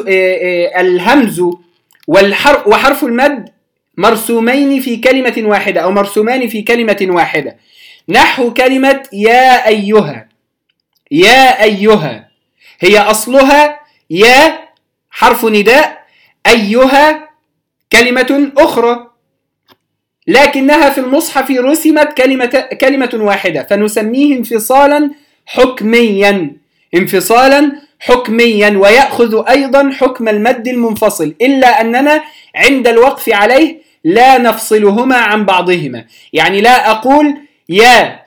الهمز وحرف المد مرسومين في كلمة واحدة أو مرسومان في كلمة واحدة، نحو كلمة يا أيها. يا أيها هي أصلها يا حرف نداء، أيها كلمة أخرى، لكنها في المصحف رسمت كلمة, كلمة واحدة، فنسميه انفصالا حكميا انفصالا حكميا ويأخذ أيضا حكم المد المنفصل، إلا أننا عند الوقف عليه لا نفصلهما عن بعضهما. يعني لا أقول يا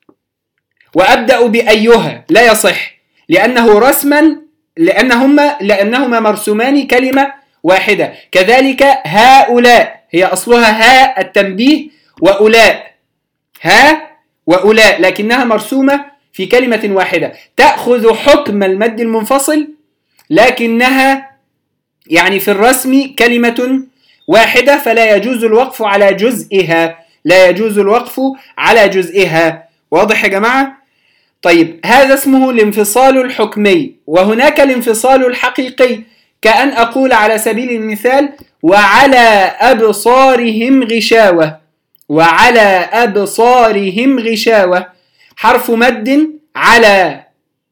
وأبدأ بأيها، لا يصح، لأنه رسما لأنهما, لأنهما مرسومان كلمة واحدة. كذلك هؤلاء هي أصلها ها التنبيه وأولاء، ها وأولاء، لكنها مرسومة في كلمة واحدة، تأخذ حكم المد المنفصل لكنها يعني في الرسم كلمة واحدة، فلا يجوز الوقف على جزئها لا يجوز الوقف على جزئها. واضح يا جماعة؟ طيب هذا اسمه الانفصال الحكمي. وهناك الانفصال الحقيقي، كأن أقول على سبيل المثال وعلى أبصارهم غشاوة، وعلى أبصارهم غشاوة، حرف مد على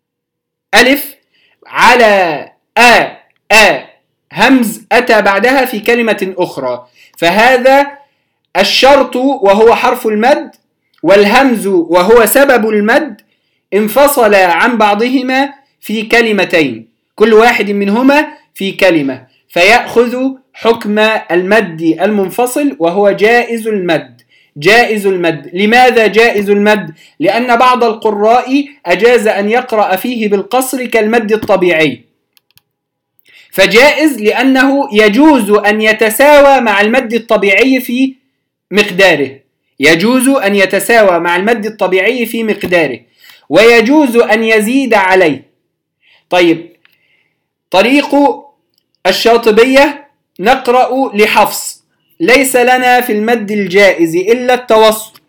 ألف على آ آ همز أتى بعدها في كلمة أخرى، فهذا الشرط وهو حرف المد والهمز وهو سبب المد انفصل عن بعضهما في كلمتين، كل واحد منهما في كلمة، فيأخذ حكم المد المنفصل وهو جائز المد. جائز المد. لماذا جائز المد؟ لأن بعض القراء أجاز أن يقرأ فيه بالقصر كالمد الطبيعي، فجائز لأنه يجوز أن يتساوى مع المد الطبيعي في مقداره، يجوز أن يتساوى مع المد الطبيعي في مقداره، ويجوز أن يزيد عليه. طيب، طريق الشاطبية نقرأ لحفص: ليس لنا في المد الجائز إلا التوسط.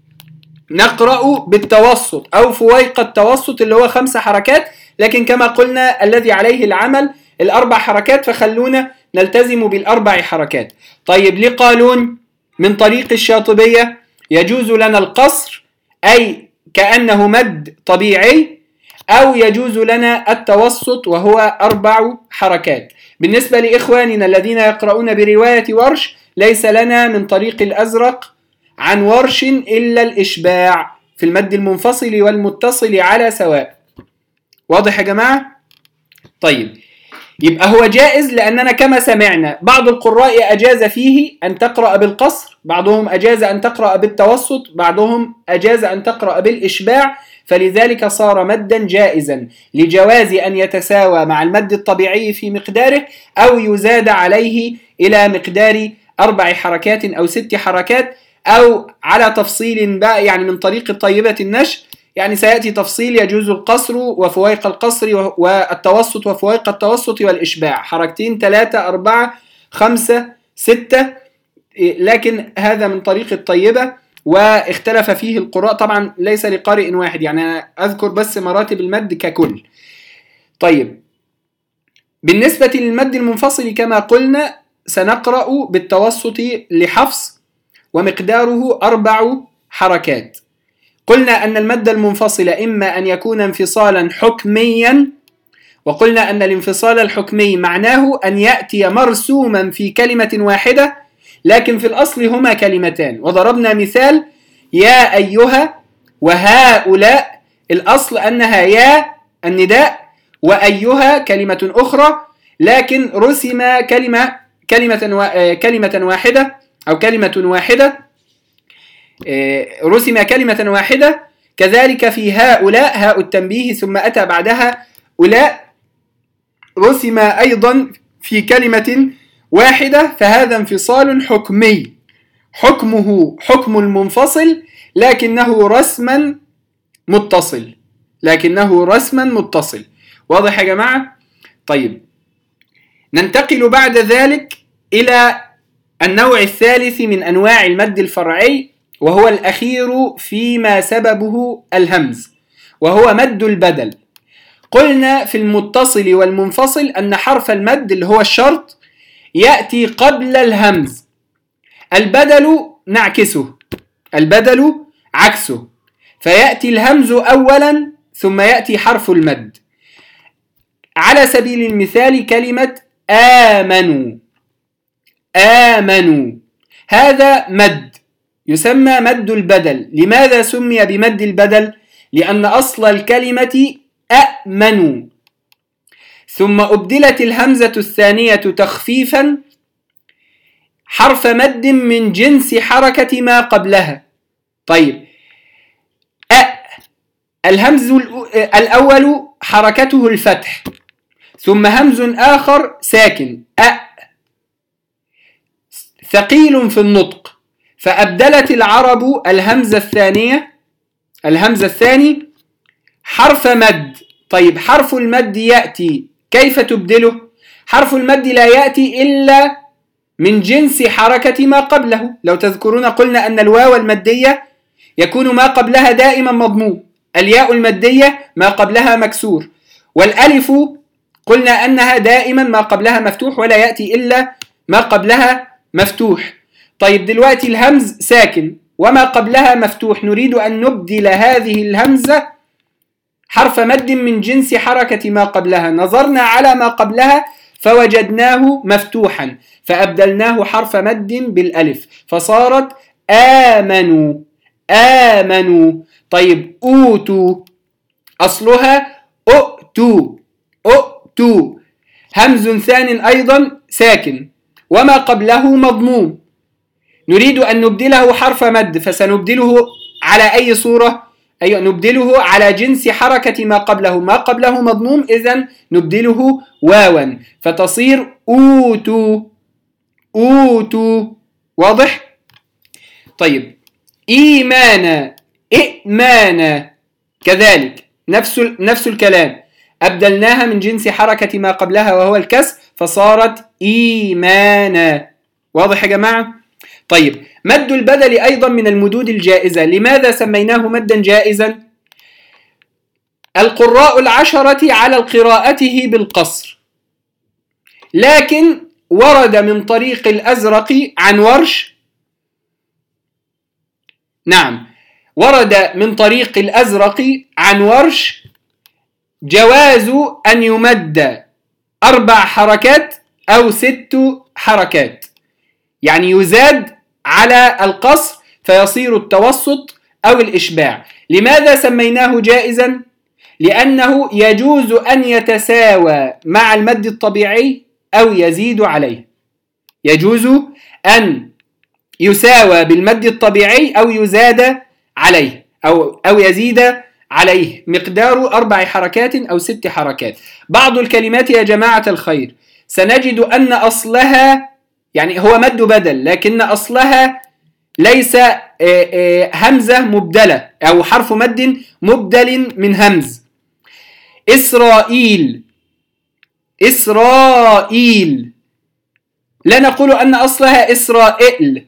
نقرأ بالتوسط أو فويق التوسط اللي هو خمس حركات، لكن كما قلنا الذي عليه العمل الأربع حركات، فخلونا نلتزم بالأربع حركات. طيب، لقالون من طريق الشاطبية يجوز لنا القصر، أي كأنه مد طبيعي، أو يجوز لنا التوسط وهو أربع حركات. بالنسبة لإخواننا الذين يقرؤون برواية ورش، ليس لنا من طريق الأزرق عن ورش إلا الإشباع في المد المنفصل والمتصل على سواء. واضح يا جماعة؟ طيب، يبقى هو جائز لأننا كما سمعنا بعض القراء أجاز فيه أن تقرأ بالقصر، بعضهم أجاز أن تقرأ بالتوسط، بعضهم أجاز أن تقرأ بالإشباع، فلذلك صار مدا جائزا لجواز أن يتساوى مع المد الطبيعي في مقداره أو يزاد عليه إلى مقدار أربع حركات أو ست حركات، أو على تفصيل بقى يعني من طريق طيبة النشر، يعني سيأتي تفصيل يجوز القصر وفويق القصر والتوسط وفويق التوسط والإشباع، حركتين ثلاثة أربعة خمسة ستة، لكن هذا من طريق الطيبة واختلف فيه القراء، طبعا ليس لقارئ واحد، يعني أنا أذكر بس مراتب المد ككل. طيب، بالنسبة للمد المنفصل كما قلنا سنقرأ بالتوسط لحفص ومقداره أربع حركات. قلنا أن المد المنفصل إما أن يكون انفصالا حكميا، وقلنا أن الانفصال الحكمي معناه أن يأتي مرسوما في كلمة واحدة، لكن في الأصل هما كلمتان، وضربنا مثال يا أيها وهؤلاء، الأصل أنها يا النداء وأيها كلمة أخرى، لكن رسم كلمة كلمة كلمة واحدة أو كلمة واحدة، رسم كلمة واحدة. كذلك في هؤلاء هاء التنبيه ثم أتى بعدها أولاء، رسم أيضا في كلمة واحدة، فهذا انفصال حكمي، حكمه حكم المنفصل لكنه رسما متصل، لكنه رسما متصل. واضح يا جماعة؟ طيب، ننتقل بعد ذلك إلى النوع الثالث من أنواع المد الفرعي، وهو الأخير فيما سببه الهمز، وهو مد البدل. قلنا في المتصل والمنفصل أن حرف المد اللي هو الشرط يأتي قبل الهمز، البدل نعكسه، البدل عكسه، فيأتي الهمز أولا ثم يأتي حرف المد. على سبيل المثال كلمة آمنوا، آمنوا هذا مد يسمى مد البدل. لماذا سمي بمد البدل؟ لأن أصل الكلمة أأمنوا، ثم أبدلت الهمزة الثانية تخفيفا حرف مد من جنس حركة ما قبلها. طيب، أ الهمز الأول حركته الفتح، ثم همز آخر ساكن أ ثقيل في النطق، فأبدلت العرب الهمزة الثانية الهمزة الثاني حرف مد. طيب، حرف المد يأتي كيف تبدله؟ حرف المد لا يأتي إلا من جنس حركة ما قبله. لو تذكرون قلنا أن الواو المدية يكون ما قبلها دائما مضموم، الياء المدية ما قبلها مكسور، والألف قلنا أنها دائما ما قبلها مفتوح ولا يأتي إلا ما قبلها مفتوح. طيب، دلوقتي الهمز ساكن وما قبلها مفتوح، نريد أن نبدل هذه الهمزة حرف مد من جنس حركة ما قبلها، نظرنا على ما قبلها فوجدناه مفتوحا فأبدلناه حرف مد بالألف فصارت آمنوا آمنوا. طيب أوتوا أصلها أؤتوا أؤتوا، همز ثان أيضا ساكن وما قبله مضموم، نريد أن نبدله حرف مد، فسنبدله على أي صورة؟ أي نبدله على جنس حركة ما قبله، ما قبله مضموم إذن نبدله واوا فتصير أوتوا أوتوا. واضح؟ طيب إيمانا إئمانا كذلك نفس نفس الكلام، أبدلناها من جنس حركة ما قبلها وهو الكسر فصارت إيمانا. واضح يا جماعة؟ طيب مد البدل أيضا من المدود الجائزة، لماذا سميناه مدا جائزا؟ القراء العشرة على قراءته بالقصر، لكن ورد من طريق الأزرق عن ورش، نعم ورد من طريق الأزرق عن ورش جواز أن يمد أربع حركات أو ست حركات، يعني يزاد على القصر فيصير التوسط أو الإشباع. لماذا سميناه جائزا؟ لأنه يجوز أن يتساوى مع المد الطبيعي أو يزيد عليه، يجوز أن يساوى بالمد الطبيعي أو يزاد عليه أو, أو يزيد عليه مقدار أربع حركات أو ست حركات. بعض الكلمات يا جماعة الخير سنجد أن أصلها يعني هو مد بدل، لكن أصلها ليس همزة مبدلة أو حرف مد مبدل من همز. إسرائيل إسرائيل لا نقول أن أصلها إسرائيل،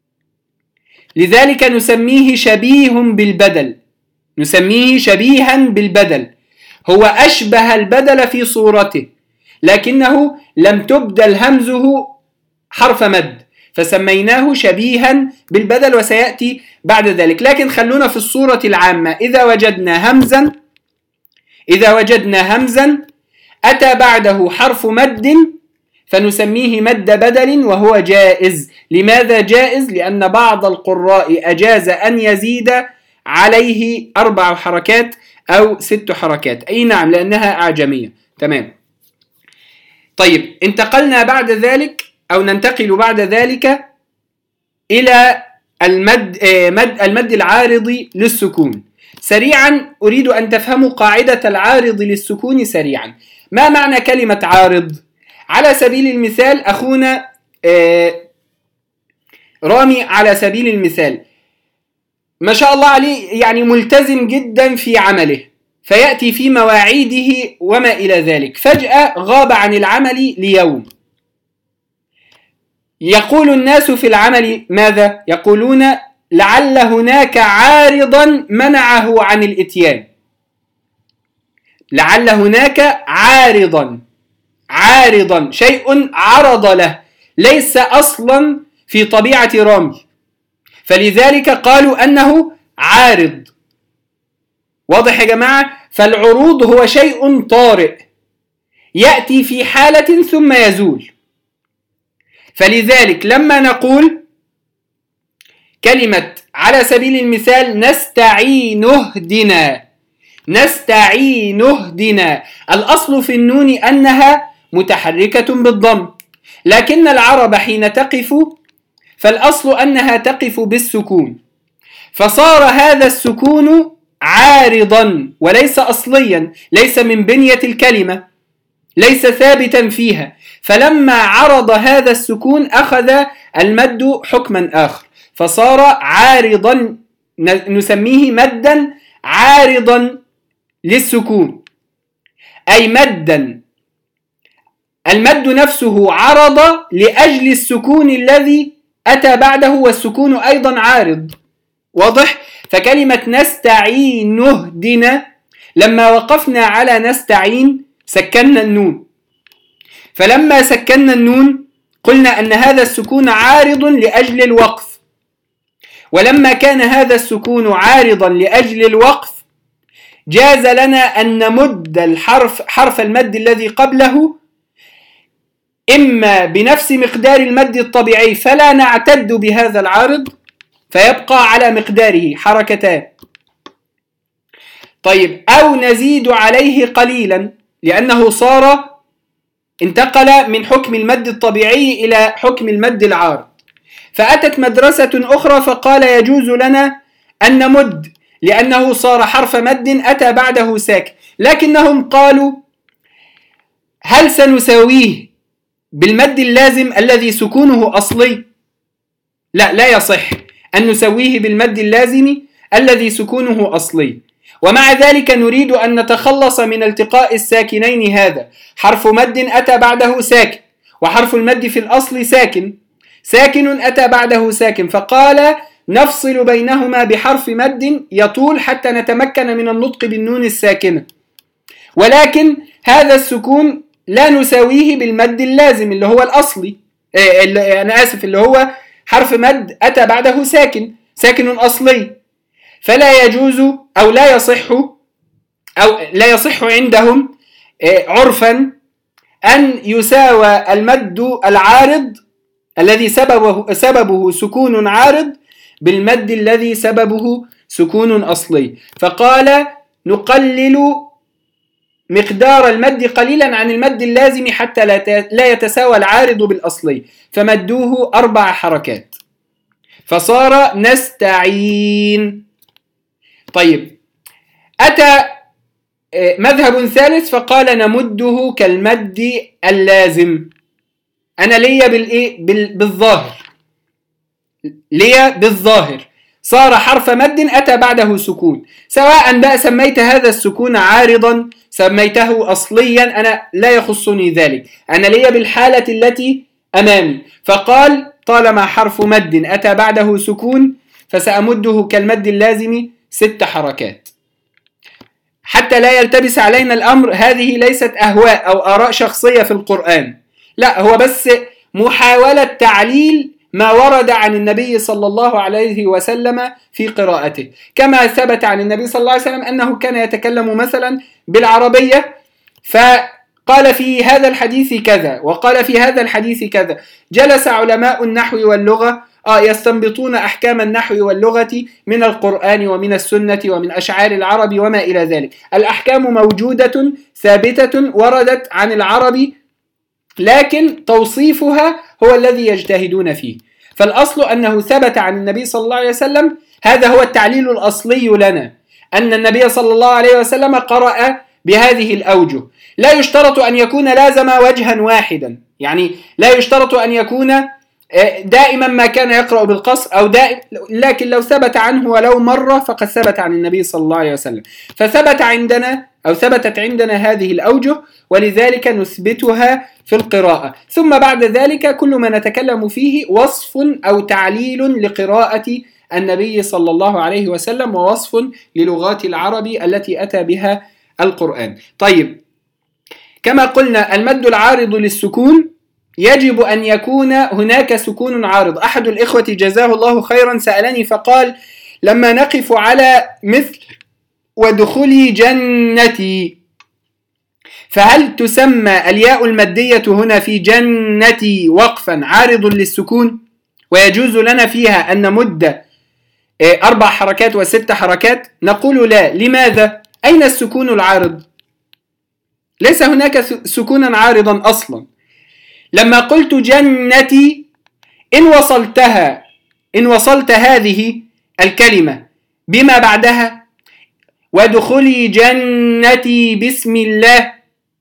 لذلك نسميه شبيه بالبدل، نسميه شبيها بالبدل، هو أشبه البدل في صورته لكنه لم تبدل همزه حرف مد فسميناه شبيها بالبدل وسيأتي بعد ذلك. لكن خلونا في الصورة العامة، إذا وجدنا همزا إذا وجدنا همزا أتى بعده حرف مد فنسميه مد بدل وهو جائز. لماذا جائز؟ لأن بعض القراء أجاز أن يزيد عليه أربع حركات أو ست حركات، أي نعم لأنها أعجمية. تمام. طيب انتقلنا بعد ذلك أو ننتقل بعد ذلك إلى المد, مد المد العارض للسكون. سريعا أريد أن تفهموا قاعدة العارض للسكون سريعا. ما معنى كلمة عارض؟ على سبيل المثال أخونا رامي على سبيل المثال ما شاء الله عليه يعني ملتزم جدا في عمله، فيأتي في مواعيده وما إلى ذلك، فجأة غاب عن العمل ليوم. يقول الناس في العمل ماذا؟ يقولون لعل هناك عارضا منعه عن الإتيان، لعل هناك عارضا عارضا شيء عرض له ليس أصلا في طبيعة رامي، فلذلك قالوا أنه عارض. واضح يا جماعة؟ فالعروض هو شيء طارئ يأتي في حالة ثم يزول. فلذلك لما نقول كلمة على سبيل المثال نستعين اهدنا، نستعين اهدنا، الأصل في النون أنها متحركة بالضم، لكن العرب حين تقف فالأصل أنها تقف بالسكون، فصار هذا السكون عارضا وليس أصليا، ليس من بنية الكلمة، ليس ثابتا فيها، فلما عرض هذا السكون أخذ المد حكما آخر فصار عارضا، نسميه مدا عارضا للسكون، أي مدا المد نفسه عرض لأجل السكون الذي أتى بعده، والسكون أيضا عارض. واضح؟ فكلمة نستعين نهدنا لما وقفنا على نستعين سكننا النون، فلما سكننا النون قلنا أن هذا السكون عارض لأجل الوقف، ولما كان هذا السكون عارضا لأجل الوقف جاز لنا أن نمد الحرف حرف المد الذي قبله إما بنفس مقدار المد الطبيعي فلا نعتد بهذا العارض فيبقى على مقداره حركتان، طيب، أو نزيد عليه قليلا لأنه صار انتقل من حكم المد الطبيعي إلى حكم المد العارض. فأتت مدرسة أخرى فقال يجوز لنا أن نمد لأنه صار حرف مد أتى بعده ساكن، لكنهم قالوا هل سنساويه بالمد اللازم الذي سكونه أصلي؟ لا، لا يصح أن نسويه بالمد اللازم الذي سكونه أصلي. ومع ذلك نريد أن نتخلص من التقاء الساكنين، هذا حرف مد أتى بعده ساكن وحرف المد في الأصل ساكن، ساكن أتى بعده ساكن، فقال نفصل بينهما بحرف مد يطول حتى نتمكن من النطق بالنون الساكنة، ولكن هذا السكون لا نساويه بالمد اللازم اللي هو الأصلي، إيه أنا آسف اللي هو حرف مد أتى بعده ساكن، ساكن أصلي، فلا يجوز أو لا يصح أو لا يصح عندهم عرفا أن يساوى المد العارض الذي سببه, سببه سكون عارض بالمد الذي سببه سكون أصلي، فقال نقلل مقدار المد قليلا عن المد اللازم حتى لا يتساوى العارض بالأصلي، فمدوه أربع حركات فصار نستعين. طيب، أتى مذهب ثالث فقال نمده كالمد اللازم. أنا ليا بالإيه؟ بالظاهر، ليا بالظاهر صار حرف مد أتى بعده سكون، سواء بقى سميت هذا السكون عارضا سميته أصليا أنا لا يخصني ذلك، أنا ليا بالحالة التي أمامي، فقال طالما حرف مد أتى بعده سكون فسأمده كالمد اللازم ست حركات. حتى لا يلتبس علينا الأمر، هذه ليست أهواء أو آراء شخصية في القرآن، لا، هو بس محاولة تعليل ما ورد عن النبي صلى الله عليه وسلم في قراءته، كما ثبت عن النبي صلى الله عليه وسلم أنه كان يتكلم مثلا بالعربية فقال في هذا الحديث كذا وقال في هذا الحديث كذا، جلس علماء النحو واللغة آه يستنبطون أحكام النحو واللغة من القرآن ومن السنة ومن أشعار العرب وما إلى ذلك، الأحكام موجودة ثابتة وردت عن العرب، لكن توصيفها هو الذي يجتهدون فيه. فالأصل أنه ثبت عن النبي صلى الله عليه وسلم، هذا هو التعليل الأصلي لنا، أن النبي صلى الله عليه وسلم قرأ بهذه الأوجه. لا يشترط أن يكون لازم وجها واحدا، يعني لا يشترط أن يكون دائما ما كان يقرأ بالقصر أو دائم، لكن لو ثبت عنه ولو مرة فقد ثبت عن النبي صلى الله عليه وسلم، فثبت عندنا أو ثبتت عندنا هذه الأوجه ولذلك نثبتها في القراءة. ثم بعد ذلك كل ما نتكلم فيه وصف أو تعليل لقراءة النبي صلى الله عليه وسلم ووصف للغات العرب التي أتى بها القرآن. طيب، كما قلنا المد العارض للسكون يجب أن يكون هناك سكون عارض. أحد الإخوة جزاه الله خيرا سألني فقال لما نقف على مثل ودخلي جنتي، فهل تسمى الياء المادية هنا في جنتي وقفا عارض للسكون ويجوز لنا فيها أن نمد أربع حركات وست حركات؟ نقول لا. لماذا؟ أين السكون العارض؟ ليس هناك سكونا عارضا أصلا. لما قلت جنتي إن وصلتها إن وصلت هذه الكلمة بما بعدها وادخلي جنتي بسم الله،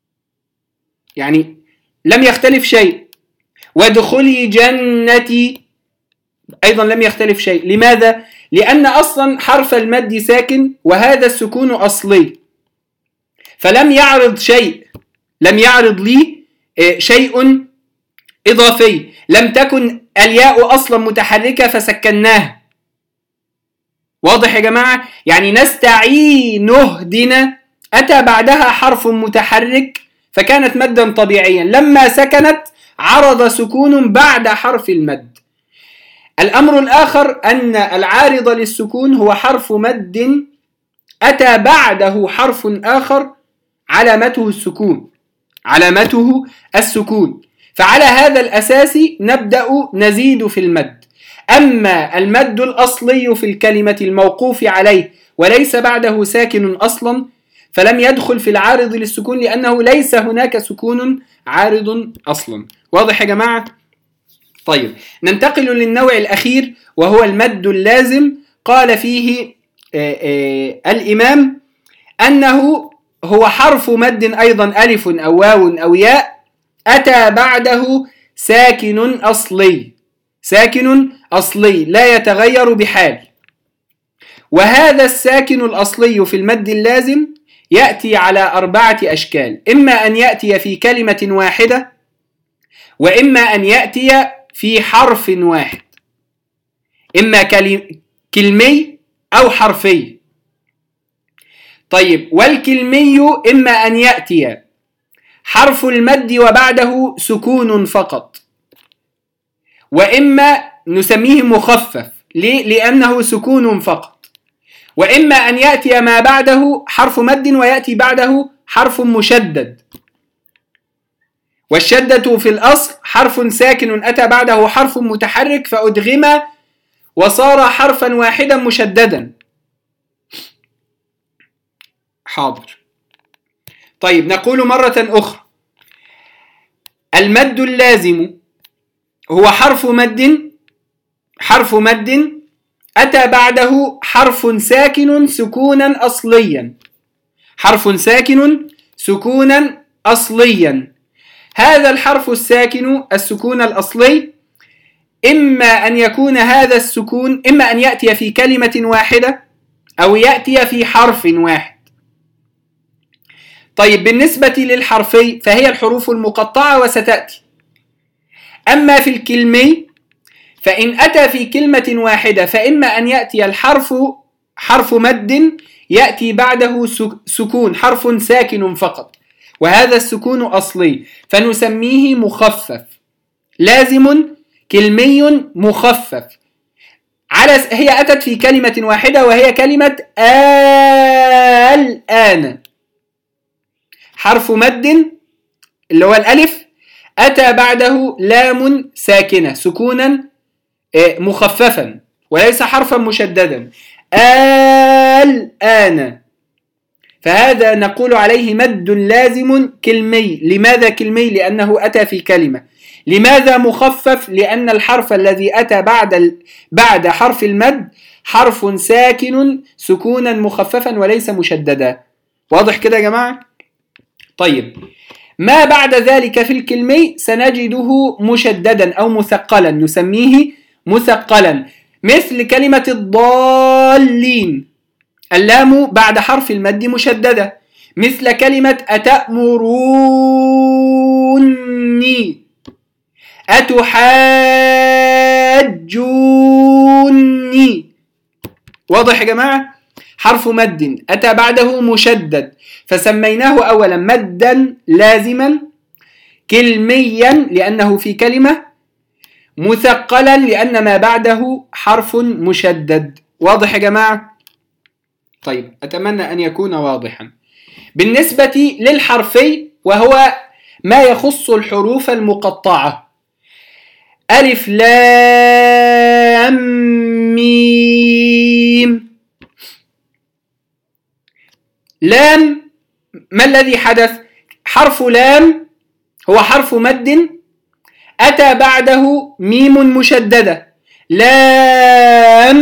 يعني لم يختلف شيء، وادخلي جنتي أيضا لم يختلف شيء. لماذا؟ لأن أصلا حرف المد ساكن وهذا السكون أصلي، فلم يعرض شيء، لم يعرض لي شيء إضافي، لم تكن الياء أصلا متحركة فسكناها. واضح يا جماعة؟ يعني نستعين اهدنا أتى بعدها حرف متحرك فكانت مدا طبيعيا، لما سكنت عرض سكون بعد حرف المد. الأمر الآخر أن العارض للسكون هو حرف مد أتى بعده حرف آخر علامته السكون علامته السكون فعلى هذا الأساس نبدأ نزيد في المد. أما المد الأصلي في الكلمة الموقوف عليه وليس بعده ساكن أصلا فلم يدخل في العارض للسكون لأنه ليس هناك سكون عارض أصلا. واضح يا جماعة؟ طيب ننتقل للنوع الأخير وهو المد اللازم. قال فيه آآ آآ الإمام أنه هو حرف مد أيضا ألف أو واو أو ياء أتى بعده ساكن أصلي، ساكن أصلي لا يتغير بحال. وهذا الساكن الأصلي في المد اللازم يأتي على أربعة أشكال، إما أن يأتي في كلمة واحدة، وإما أن يأتي في حرف واحد، إما كلمي أو حرفي. طيب والكلمي إما أن يأتي حرف المد وبعده سكون فقط، وإما نسميه مخفف ليه؟ لأنه سكون فقط، وإما أن يأتي ما بعده حرف مد ويأتي بعده حرف مشدد. والشدة في الأصل حرف ساكن أتى بعده حرف متحرك فأدغم وصار حرفا واحدا مشددا. حاضر. طيب نقول مرة أخرى، المد اللازم هو حرف مد حرف مد أتى بعده حرف ساكن سكونا أصليا، حرف ساكن سكونا أصليا. هذا الحرف الساكن السكون الأصلي إما أن يكون هذا السكون إما أن يأتي في كلمة واحدة أو يأتي في حرف واحد. طيب بالنسبة للحرفي فهي الحروف المقطعة وستأتي. أما في الكلمي فإن أتى في كلمة واحدة فإما أن يأتي الحرف حرف مد يأتي بعده سكون، حرف ساكن فقط، وهذا السكون أصلي فنسميه مخفف. لازم كلمي مخفف. على هي أتت في كلمة واحدة وهي كلمة الآن، حرف مد اللي هو الألف أتى بعده لام ساكنة سكونا مخففا وليس حرفا مشددا، الآن، فهذا نقول عليه مد لازم كلمي. لماذا كلمي؟ لأنه أتى في كلمة. لماذا مخفف؟ لأن الحرف الذي أتى بعد بعد حرف المد حرف ساكن سكونا مخففا وليس مشددا. واضح كده يا جماعة؟ طيب ما بعد ذلك في الكلمي سنجده مشددا أو مثقلا، نسميه مثقلا، مثل كلمة الضالين، اللام بعد حرف المد مشددة. مثل كلمة أتأمروني، أتحاجوني. واضح يا جماعة؟ حرف مد أتى بعده مشدد فسميناه أولا مدا لازما، كلميا لأنه في كلمة، مثقلا لأن ما بعده حرف مشدد. واضح يا جماعة؟ طيب أتمنى أن يكون واضحا. بالنسبة للحرفي وهو ما يخص الحروف المقطعة، ألف لام ميم. لام، ما الذي حدث؟ حرف لام هو حرف مد أتى بعده ميم مشددة، لام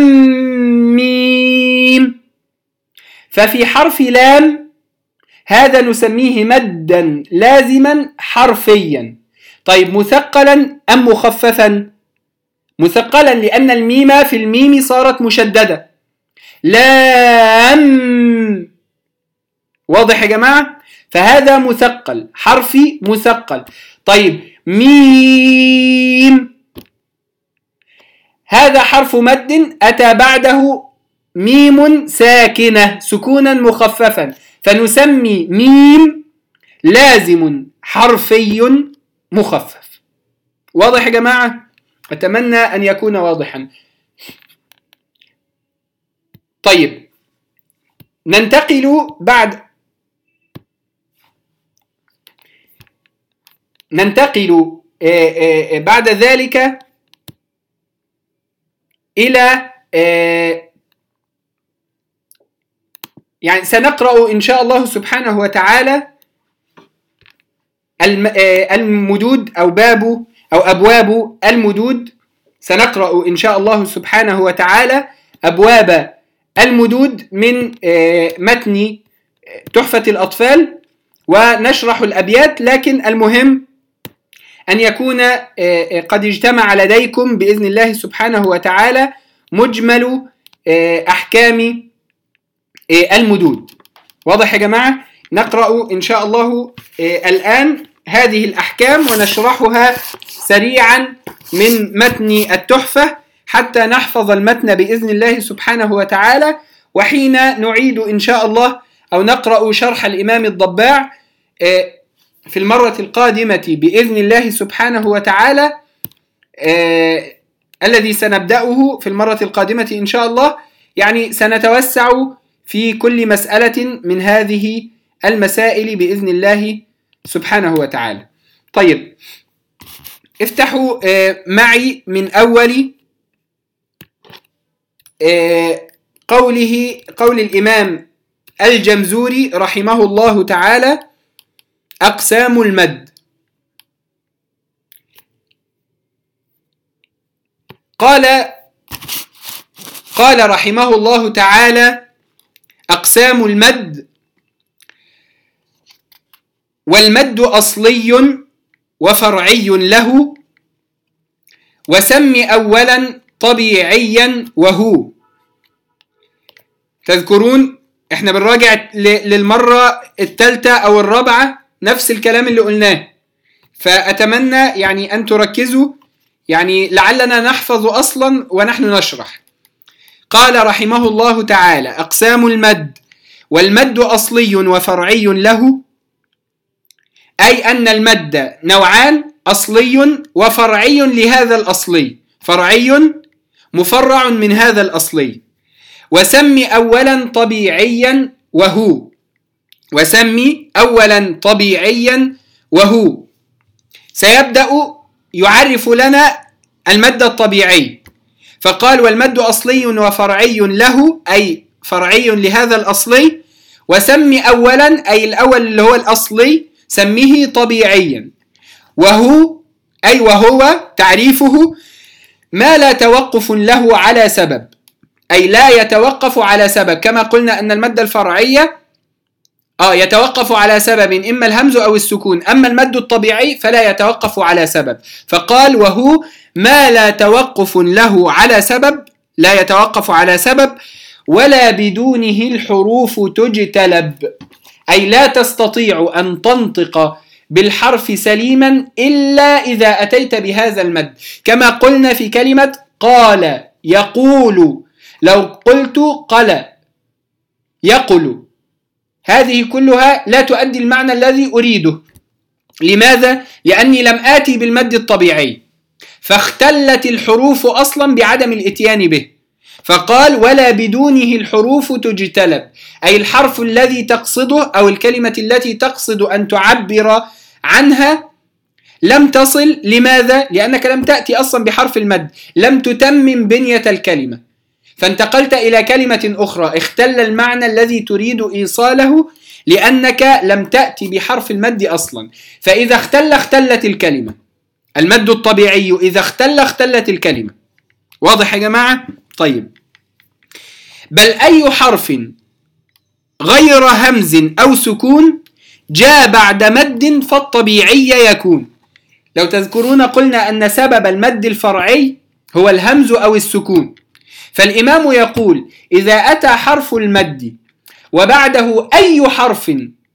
ميم، ففي حرف لام هذا نسميه مدا لازما حرفيا. طيب مثقلا أم مخففا؟ مثقلا لأن الميم في الميم صارت مشددة، لام. واضح يا جماعة؟ فهذا مثقل، حرفي مثقل. طيب ميم، هذا حرف مد أتى بعده ميم ساكنة سكونا مخففا فنسمي ميم لازم حرفي مخفف. واضح يا جماعة؟ أتمنى أن يكون واضحا. طيب ننتقل بعد ننتقل بعد ذلك إلى يعني سنقرأ إن شاء الله سبحانه وتعالى المدود أو باب أو أبواب المدود. سنقرأ إن شاء الله سبحانه وتعالى أبواب المدود من متن تحفة الأطفال ونشرح الأبيات، لكن المهم أن يكون قد اجتمع لديكم بإذن الله سبحانه وتعالى مجمل أحكام المدود. واضح يا جماعة؟ نقرأ إن شاء الله الآن هذه الأحكام ونشرحها سريعا من متن التحفة حتى نحفظ المتن بإذن الله سبحانه وتعالى، وحين نعيد إن شاء الله أو نقرأ شرح الإمام الضباع في المرة القادمة بإذن الله سبحانه وتعالى الذي سنبدأه في المرة القادمة إن شاء الله، يعني سنتوسع في كل مسألة من هذه المسائل بإذن الله سبحانه وتعالى. طيب، افتحوا معي من أول قوله قول الإمام الجمزوري رحمه الله تعالى: أقسام المد. قال قال رحمه الله تعالى: أقسام المد: والمد أصلي وفرعي له، وسم أولا طبيعيا وهو. تذكرون احنا بنراجع للمرة الثالثة أو الرابعة نفس الكلام اللي قلناه، فأتمنى يعني أن تركزوا، يعني لعلنا نحفظ أصلا ونحن نشرح. قال رحمه الله تعالى: أقسام المد: والمد أصلي وفرعي له، أي أن المد نوعان: أصلي وفرعي لهذا الأصلي، فرعي مفرع من هذا الأصلي. وسم أولا طبيعيا وهو، وسمي أولا طبيعيا وهو. سيبدأ يعرف لنا المد الطبيعي، فقال: والمد أصلي وفرعي له، أي فرعي لهذا الأصلي. وسمي أولا، أي الأول اللي هو الأصلي، سميه طبيعيا. وهو، أي وهو تعريفه ما لا توقف له على سبب، أي لا يتوقف على سبب، كما قلنا أن المد الفرعية آه يتوقف على سبب، إما الهمز أو السكون، أما المد الطبيعي فلا يتوقف على سبب. فقال: وهو ما لا توقف له على سبب، لا يتوقف على سبب، ولا بدونه الحروف تجتلب، أي لا تستطيع أن تنطق بالحرف سليما إلا إذا أتيت بهذا المد، كما قلنا في كلمة قال يقول، لو قلت قل يقل، هذه كلها لا تؤدي المعنى الذي أريده. لماذا؟ لأني لم آتي بالمد الطبيعي، فاختلت الحروف أصلا بعدم الإتيان به. فقال: ولا بدونه الحروف تجتلب، أي الحرف الذي تقصده أو الكلمة التي تقصد أن تعبر عنها لم تصل. لماذا؟ لأنك لم تأتي أصلا بحرف المد، لم تتمم بنية الكلمة، فانتقلت إلى كلمة أخرى اختل المعنى الذي تريد إيصاله لأنك لم تأتي بحرف المد أصلا. فإذا اختل اختلت الكلمة، المد الطبيعي إذا اختل اختلت الكلمة. واضح يا جماعة؟ طيب، بل أي حرف غير همز أو سكون جاء بعد مد فالطبيعي يكون. لو تذكرون قلنا أن سبب المد الفرعي هو الهمز أو السكون، فالإمام يقول: إذا أتى حرف المد وبعده أي حرف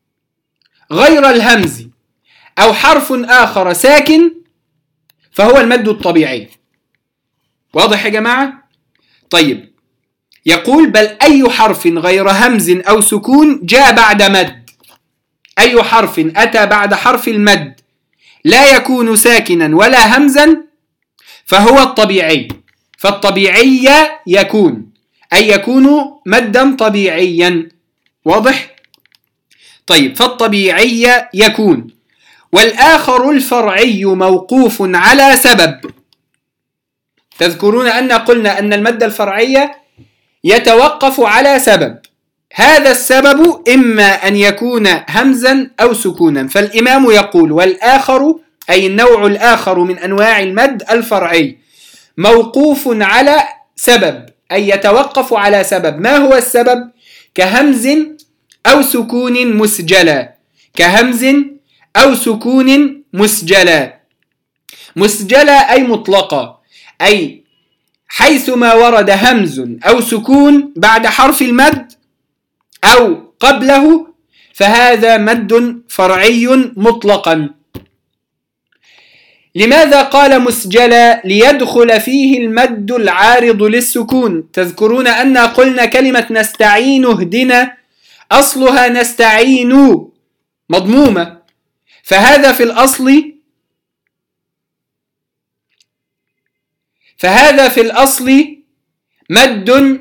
غير الهمز أو حرف آخر ساكن فهو المد الطبيعي. واضح يا جماعة؟ طيب، يقول: بل أي حرف غير همز أو سكون جاء بعد مد، أي حرف أتى بعد حرف المد لا يكون ساكنا ولا همزا فهو الطبيعي، فالطبيعي يكون، أي يكون مدا طبيعيا. واضح؟ طيب، فالطبيعي يكون. والآخر الفرعي موقوف على سبب. تذكرون أن قلنا أن المادة الفرعية يتوقف على سبب، هذا السبب إما أن يكون همزا أو سكونا. فالإمام يقول والآخر أي النوع الآخر من أنواع المد الفرعي موقوف على سبب، أي يتوقف على سبب. ما هو السبب؟ كهمز أو سكون مسجلا، كهمز أو سكون مسجلا. مسجلا أي مطلقة، أي حيثما ورد همز أو سكون بعد حرف المد أو قبله فهذا مد فرعي مطلقا. لماذا قال مسجلا؟ ليدخل فيه المد العارض للسكون. تذكرون أن قلنا كلمة نستعين اهدنا أصلها نستعين مضمومة، فهذا في الأصل فهذا في الأصل مد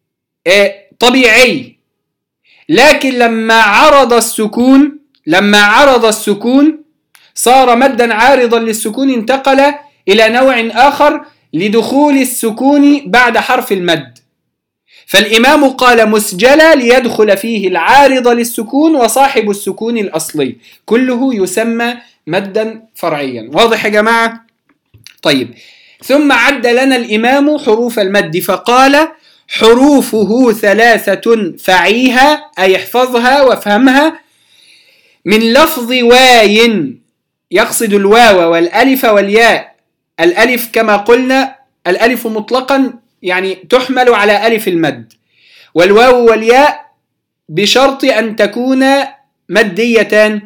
طبيعي، لكن لما عرض السكون لما عرض السكون صار مدا عارضا للسكون، انتقل إلى نوع آخر لدخول السكون بعد حرف المد. فالإمام قال مسجلا ليدخل فيه العارض للسكون وصاحب السكون الأصلي، كله يسمى مدا فرعيا. واضح يا جماعة؟ طيب، ثم عد لنا الإمام حروف المد فقال حروفه ثلاثة فعيها، أي احفظها وافهمها، من لفظ واي، يقصد الواو والألف والياء. الألف كما قلنا الألف مطلقا يعني تحمل على ألف المد، والواو والياء بشرط أن تكون مديتان.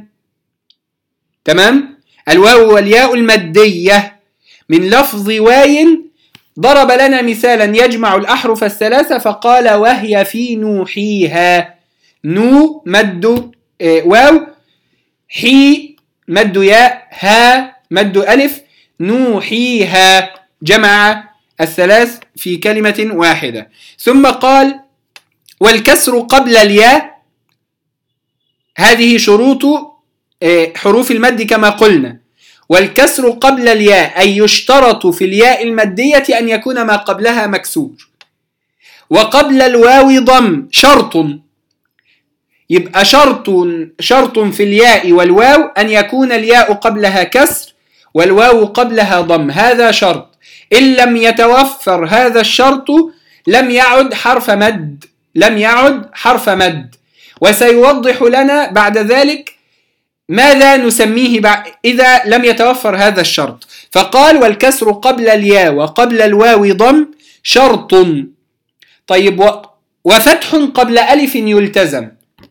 تمام؟ الواو والياء المدية من لفظ واي. ضرب لنا مثالا يجمع الأحرف الثلاثة فقال وهي في نوحيها. نو مد واو، حي مد ياء، ها مد ألف، نوحيها، جمع الثلاث في كلمة واحدة. ثم قال والكسر قبل الياء، هذه شروط حروف المد كما قلنا. والكسر قبل الياء أي يشترط في الياء المدية أن يكون ما قبلها مكسور. وقبل الواو ضم، شرط، يبقى شرط شرط في الياء والواو أن يكون الياء قبلها كسر والواو قبلها ضم، هذا شرط. إن لم يتوفر هذا الشرط لم يعد حرف مد، لم يعد حرف مد. وسيوضح لنا بعد ذلك ماذا نسميه إذا لم يتوفر هذا الشرط. فقال والكسر قبل الياء وقبل الواو ضم شرط. طيب، وفتح قبل ألف يلتزم.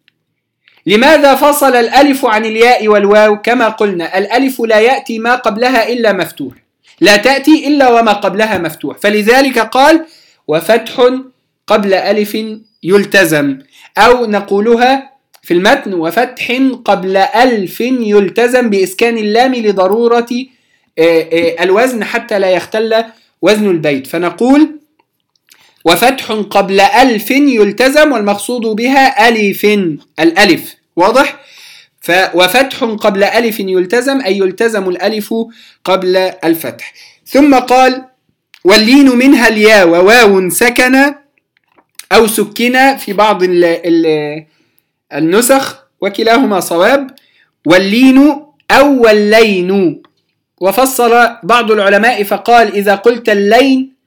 لماذا فصل الألف عن الياء والواو؟ كما قلنا الألف لا يأتي ما قبلها إلا مفتوح، لا تأتي إلا وما قبلها مفتوح، فلذلك قال وفتح قبل ألف يلتزم، أو نقولها في المتن وفتح قبل ألف يلتزم بإسكان اللام لضرورة الوزن حتى لا يختل وزن البيت، فنقول وفتح قبل ألف يلتزم والمقصود بها ألف، الألف. واضح؟ وفتح قبل ألف يلتزم أي يلتزم الألف قبل الفتح. ثم قال واللين منها الياء وواو سكن أو سكن في بعض ال ال النسخ وكلاهما صواب، واللين أو واللين. وفصل بعض العلماء فقال إذا قلت اللين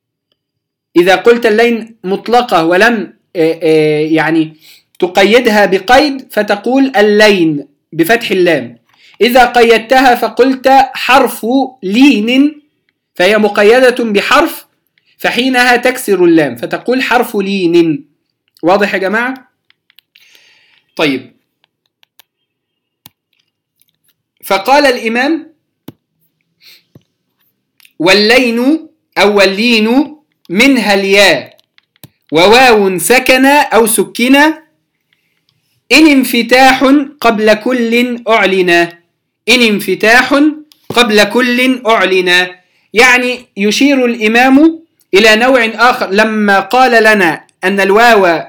إذا قلت اللين مطلقة ولم يعني تقيدها بقيد فتقول اللين بفتح اللام. إذا قيدتها فقلت حرف لين فهي مقيدة بحرف، فحينها تكسر اللام فتقول حرف لين. واضح يا جماعة؟ طيب، فقال الإمام واللين أو واللين منها الياء وواو سكن أو سكن إن انفتاح قبل كل أعلن. إن انفتاح قبل كل أعلن، يعني يشير الإمام إلى نوع آخر. لما قال لنا أن الواو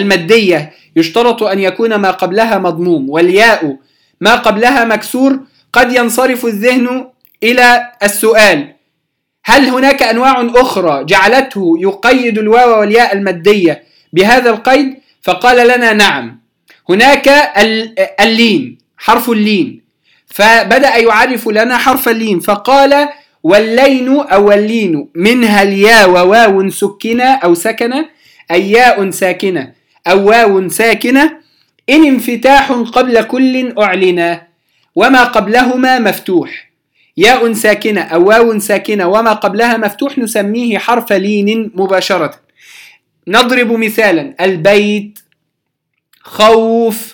المادية يشترط أن يكون ما قبلها مضموم والياء ما قبلها مكسور، قد ينصرف الذهن إلى السؤال: هل هناك أنواع أخرى جعلته يقيد الواو والياء المادية بهذا القيد؟ فقال لنا: نعم، هناك اللين، حرف اللين، فبدأ يعرف لنا حرف اللين فقال: واللين أو اللين منها الياء وواو سكنة أو سكنة، أي ياء ساكنة أو واو ساكنة، إن انفتاح قبل كل أعلنا وما قبلهما مفتوح. ياء ساكنة أو واو ساكنة وما قبلها مفتوح نسميه حرف لين مباشرة. نضرب مثالا: البيت، خوف،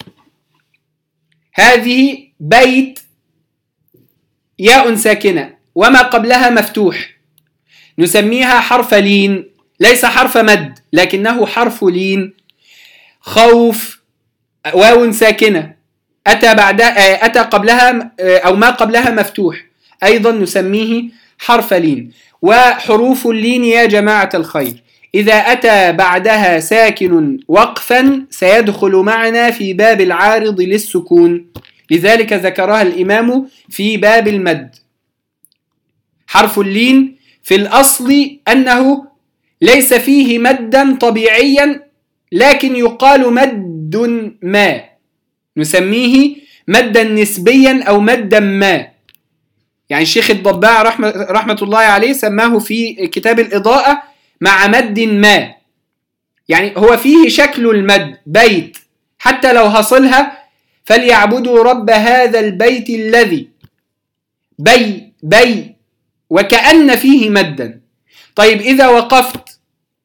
هذه بيت ياء ساكنة وما قبلها مفتوح نسميها حرف لين، ليس حرف مد لكنه حرف لين. خوف واو ساكنة أتى بعد أتى قبلها أو ما قبلها مفتوح، أيضا نسميه حرف لين. وحروف اللين يا جماعة الخير إذا أتى بعدها ساكن وقفا سيدخل معنا في باب العارض للسكون، لذلك ذكرها الإمام في باب المد. حرف اللين في الأصل أنه ليس فيه مدا طبيعيا لكن يقال مد ما، نسميه مدا نسبيا أو مدا ما. يعني الشيخ الضباع رحمة, رحمة الله عليه سماه في كتاب الإضاءة مع مد ما، يعني هو فيه شكل المد، بيت، حتى لو هصلها فليعبدوا رب هذا البيت الذي، بي بي، وكأن فيه مدا. طيب إذا وقفت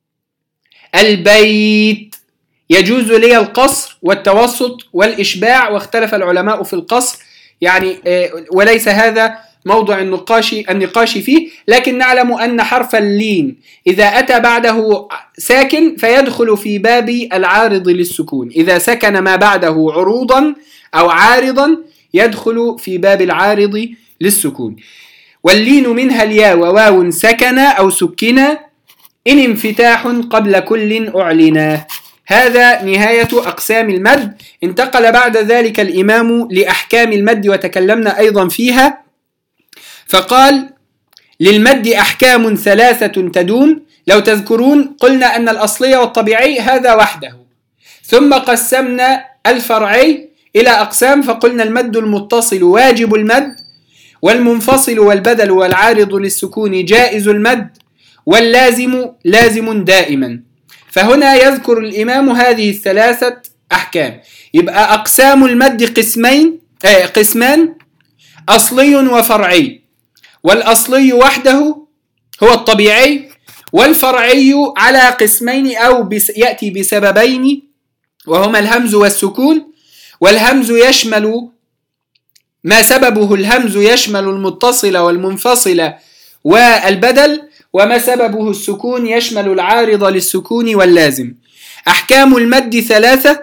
البيت يجوز لي القصر والتوسط والإشباع، واختلف العلماء في القصر يعني، وليس هذا موضع النقاش النقاش فيه، لكن نعلم أن حرف اللين إذا أتى بعده ساكن فيدخل في باب العارض للسكون، إذا سكن ما بعده عروضا أو عارضا يدخل في باب العارض للسكون. واللين منها الياء وواو سكن أو سكنا إن انفتاح قبل كل أعلنا. هذا نهاية أقسام المد. انتقل بعد ذلك الإمام لأحكام المد وتكلمنا أيضا فيها، فقال: للمد أحكام ثلاثة تدوم. لو تذكرون قلنا أن الأصلية والطبيعي هذا وحده، ثم قسمنا الفرعي إلى أقسام، فقلنا المد المتصل واجب المد، والمنفصل والبدل والعارض للسكون جائز المد، واللازم لازم دائما. فهنا يذكر الإمام هذه الثلاثة أحكام. يبقى أقسام المد قسمين آه قسمان: أصلي وفرعي. والأصلي وحده هو الطبيعي، والفرعي على قسمين أو بس يأتي بسببين وهما الهمز والسكون. والهمز يشمل ما سببه الهمز يشمل المتصل والمنفصل والبدل، وما سببه السكون يشمل العارض للسكون واللازم. أحكام المد ثلاثة،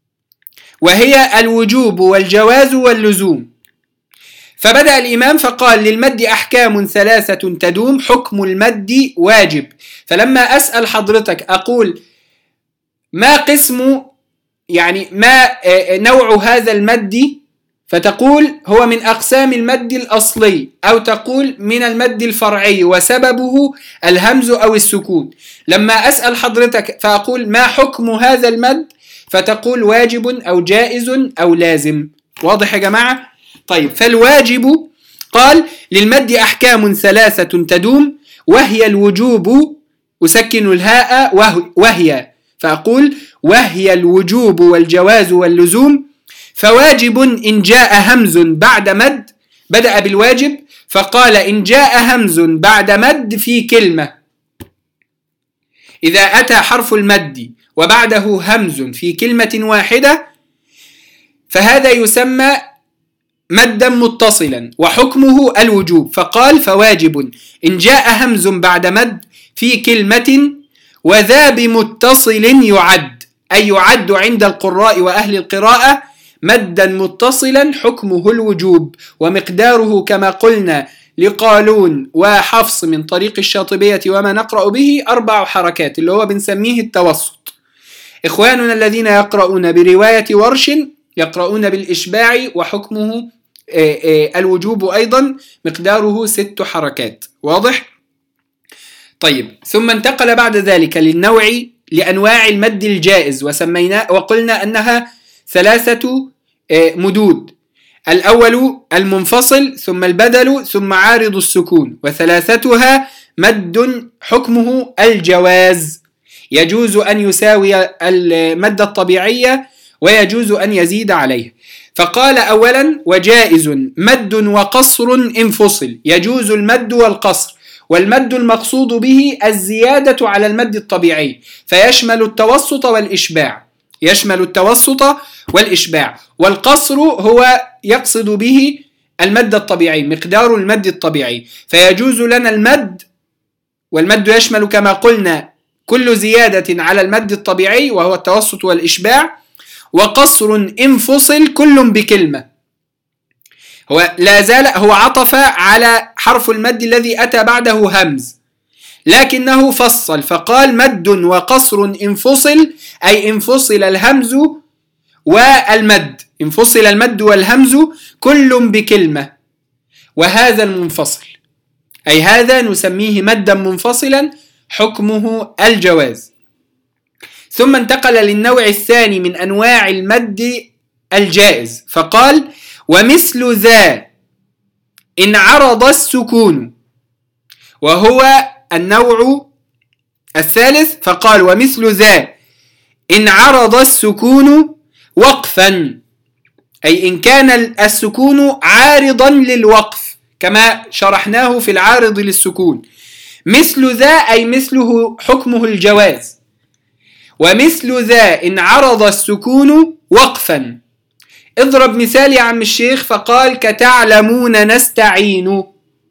وهي الوجوب والجواز واللزوم. فبدأ الإمام فقال: للمد أحكام ثلاثة تدوم. حكم المد واجب. فلما أسأل حضرتك أقول ما قسم يعني ما نوع هذا المد، فتقول هو من أقسام المد الأصلي، أو تقول من المد الفرعي وسببه الهمز أو السكون. لما أسأل حضرتك فأقول ما حكم هذا المد، فتقول واجب أو جائز أو لازم. واضح يا جماعة؟ طيب، فالواجب قال: للمد أحكام ثلاثة تدوم، وهي الوجوب، أسكن الهاء وهي، فأقول وهي الوجوب والجواز واللزوم. فواجب إن جاء همز بعد مد، بدأ بالواجب فقال: إن جاء همز بعد مد في كلمة، إذا أتى حرف المد وبعده همز في كلمة واحدة فهذا يسمى مدا متصلا وحكمه الوجوب. فقال: فواجب إن جاء همز بعد مد في كلمة وذا بمتصل يعد، أي يعد عند القراء وأهل القراءة مدا متصلا حكمه الوجوب، ومقداره كما قلنا لقالون وحفص من طريق الشاطبية وما نقرأ به أربع حركات، اللي هو بنسميه التوسط. إخواننا الذين يقرؤون برواية ورش يقرؤون بالإشباع وحكمه الوجوب أيضا مقداره ست حركات. واضح؟ طيب، ثم انتقل بعد ذلك للنوع لأنواع المد الجائز، وسمينا وقلنا أنها ثلاثة مدود: الأول المنفصل، ثم البدل، ثم عارض السكون، وثلاثتها مد حكمه الجواز، يجوز أن يساوي المد الطبيعي ويجوز أن يزيد عليه. فقال أولا: وجائز مد وقصر انفصل، يجوز المد والقصر، والمد المقصود به الزيادة على المد الطبيعي، فيشمل التوسط والإشباع يشمل التوسط والإشباع والقصر هو يقصد به المد الطبيعي، مقدار المد الطبيعي، فيجوز لنا المد، والمد يشمل كما قلنا كل زيادة على المد الطبيعي وهو التوسط والإشباع، وقصر انفصل كل بكلمة. هو لا زال هو عطف على حرف المد الذي أتى بعده همز، لكنه فصل فقال: مد وقصر انفصل، أي انفصل الهمز والمد، انفصل المد والهمز كل بكلمة، وهذا المنفصل أي هذا نسميه مدا منفصلا حكمه الجواز. ثم انتقل للنوع الثاني من أنواع المد الجائز، فقال: ومثل ذا إن عرض السكون، وهو النوع الثالث. فقال: ومثل ذا إن عرض السكون وقفا، أي إن كان السكون عارضا للوقف كما شرحناه في العارض للسكون. مثل ذا أي مثله حكمه الجواز. ومثل ذا إن عرض السكون وقفا، اضرب مثال يا عم الشيخ. فقال: كتعلمون نستعين.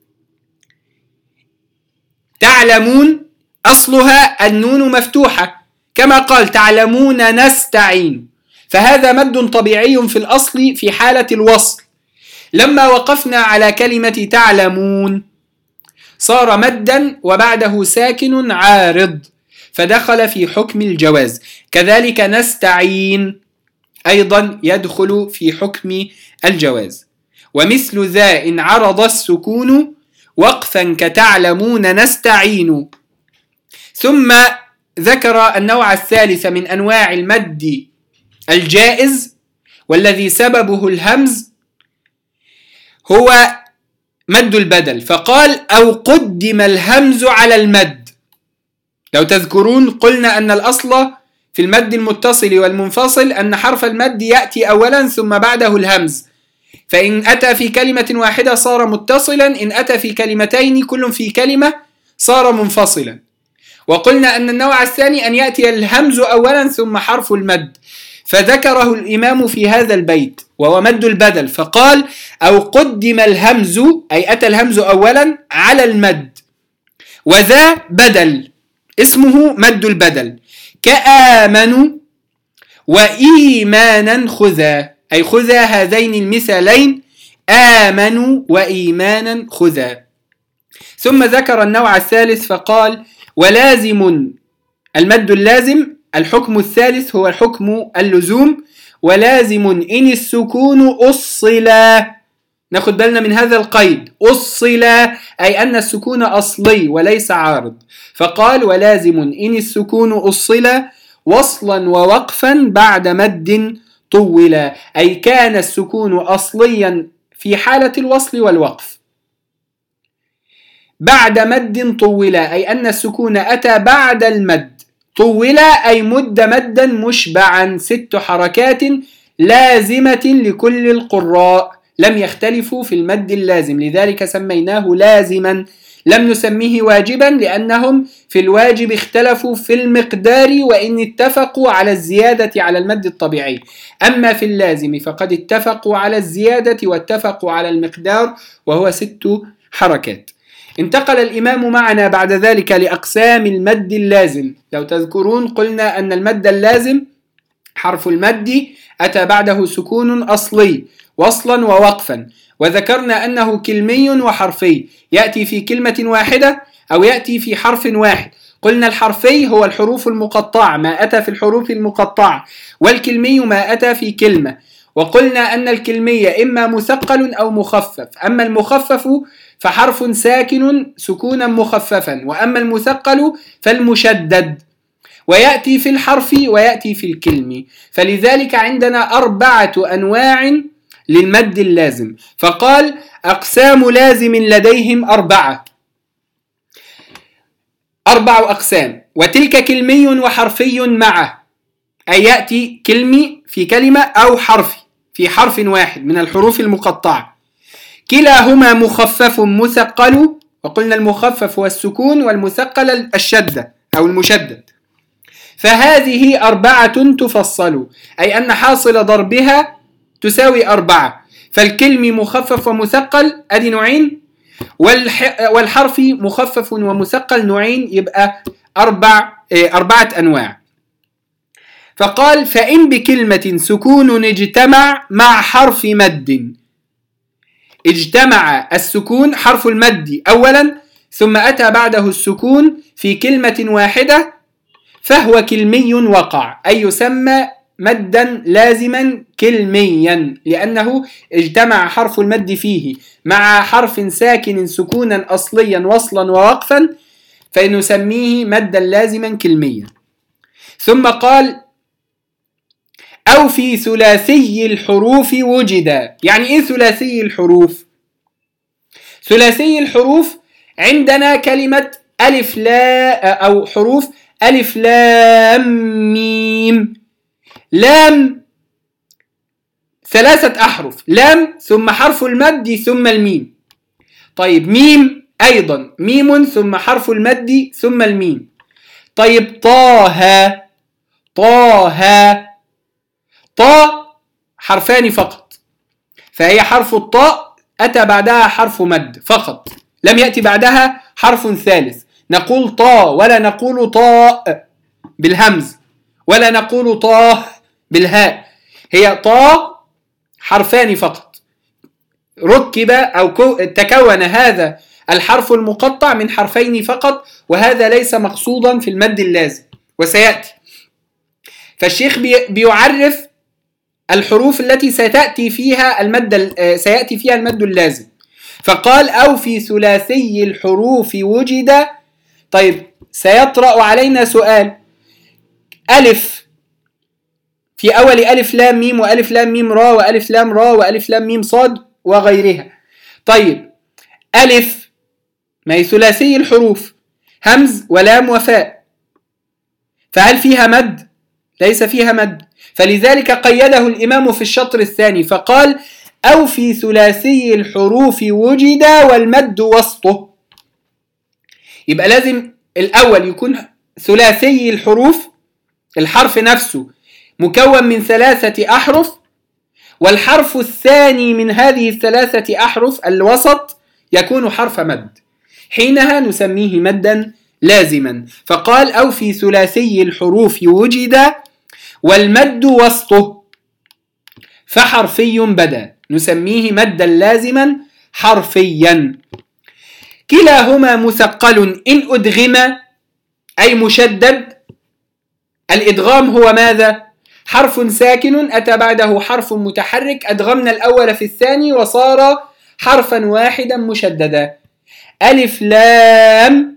تعلمون أصلها النون مفتوحة كما قال تعلمون نستعين، فهذا مد طبيعي في الأصل في حالة الوصل. لما وقفنا على كلمة تعلمون صار مدا وبعده ساكن عارض، فدخل في حكم الجواز. كذلك نستعين أيضا يدخل في حكم الجواز. ومثل ذا إن عرض السكون وقفا كتعلمون نستعين. ثم ذكر النوع الثالث من أنواع المد الجائز والذي سببه الهمز، هو مد البدل. فقال: أو قدم الهمز على المد. لو تذكرون قلنا أن الأصل في المد المتصل والمنفصل أن حرف المد يأتي أولا ثم بعده الهمز، فإن أتى في كلمة واحدة صار متصلا، إن أتى في كلمتين كل في كلمة صار منفصلا. وقلنا أن النوع الثاني أن يأتي الهمز أولا ثم حرف المد، فذكره الإمام في هذا البيت وهو مد البدل. فقال: أو قدم الهمز أي أتى الهمز أولا على المد، وذا بدل اسمه مد البدل، كآمنوا وإيمانا خذا، أي خذا هذين المثالين آمنوا وإيمانا خذا. ثم ذكر النوع الثالث فقال: ولازم المد اللازم، الحكم الثالث هو الحكم اللزوم. ولازم إن السكون أصلا، ناخد بالنا من هذا القيد، أصلا أي أن السكون أصلي وليس عارض. فقال: ولازم إن السكون أصلا وصلا ووقفا بعد مد طولا، أي كان السكون أصليا في حالة الوصل والوقف بعد مد طولا، أي أن السكون أتى بعد المد. طولا أي مد مدا مشبعا، ست حركات لازمة لكل القراء، لم يختلفوا في المد اللازم، لذلك سميناه لازما، لم نسميه واجبا لأنهم في الواجب اختلفوا في المقدار وإن اتفقوا على الزيادة على المد الطبيعي، أما في اللازم فقد اتفقوا على الزيادة واتفقوا على المقدار وهو ست حركات. انتقل الإمام معنا بعد ذلك لأقسام المد اللازم. لو تذكرون قلنا أن المد اللازم حرف المد أتى بعده سكون أصلي وصلا ووقفا، وذكرنا أنه كلمي وحرفي، يأتي في كلمة واحدة أو يأتي في حرف واحد. قلنا الحرفي هو الحروف المقطعة، ما أتى في الحروف المقطعة، والكلمي ما أتى في كلمة. وقلنا أن الكلمية إما مثقل أو مخفف. أما المخفف فحرف ساكن سكونا مخففا، وأما المثقل فالمشدد، ويأتي في الحرف ويأتي في الكلمة. فلذلك عندنا أربعة أنواع للمد اللازم. فقال أقسام لازم لديهم أربعة أربع أقسام، وتلك كلمي وحرفي معه، أي يأتي كلمي في كلمة أو حرف في حرف واحد من الحروف المقطعة. كلاهما مخفف مثقل، وقلنا المخفف هو السكون والمثقل الشدة أو المشدد. فهذه أربعة تفصل، أي أن حاصل ضربها تساوي أربعة. فالكلم مخفف ومثقل أدي نوعين، والحرف مخفف ومثقل نوعين، يبقى أربع أربعة أنواع. فقال فإن بكلمة سكون اجتمع مع حرف مد، اجتمع السكون حرف المد أولا ثم أتى بعده السكون في كلمة واحدة، فهو كلمي وقع، أي يسمى مدا لازما كلميا، لأنه اجتمع حرف المد فيه مع حرف ساكن سكونا أصليا وصلا ووقفا، فنسميه مدا لازما كلميا. ثم قال أو في ثلاثي الحروف وجد. يعني إيه ثلاثي الحروف؟ ثلاثي الحروف عندنا كلمة ألف لا أو حروف ألف لام ميم. لام ثلاثة أحرف، لام ثم حرف المد ثم الميم. طيب ميم أيضا ميم ثم حرف المد ثم الميم. طيب طه طه طاء حرفان فقط، فهي حرف الطاء أتى بعدها حرف مد فقط، لم يأتي بعدها حرف ثالث. نقول طاء ولا نقول طاء بالهمز ولا نقول طاه بالهاء، هي طاء حرفان فقط. ركب أو تكون هذا الحرف المقطع من حرفين فقط، وهذا ليس مقصودا في المد اللازم وسيأتي. فالشيخ بيعرف الحروف التي ستأتي فيها المد سيأتي فيها المد اللازم. فقال أو في ثلاثي الحروف وجد. طيب سيطرأ علينا سؤال، ألف في أول ألف لام ميم وألف لام ميم را وألف لام را وألف لام ميم صاد وغيرها. طيب ألف ما هي ثلاثي الحروف، همز ولام وفاء، فهل فيها مد؟ ليس فيها مد، فلذلك قيده الإمام في الشطر الثاني فقال أو في ثلاثي الحروف وجد والمد وسطه. يبقى لازم الأول يكون ثلاثي الحروف، الحرف نفسه مكون من ثلاثة أحرف، والحرف الثاني من هذه الثلاثة أحرف الوسط يكون حرف مد، حينها نسميه مدا لازما. فقال أو في ثلاثي الحروف وجد والمد وسطه فحرفي بدا، نسميه مدا لازما حرفيا. كلاهما مثقل إن أدغم، أي مشدد. الإدغام هو ماذا؟ حرف ساكن أتى بعده حرف متحرك، أدغمنا الأول في الثاني وصار حرفا واحدا مشددا. ألف لام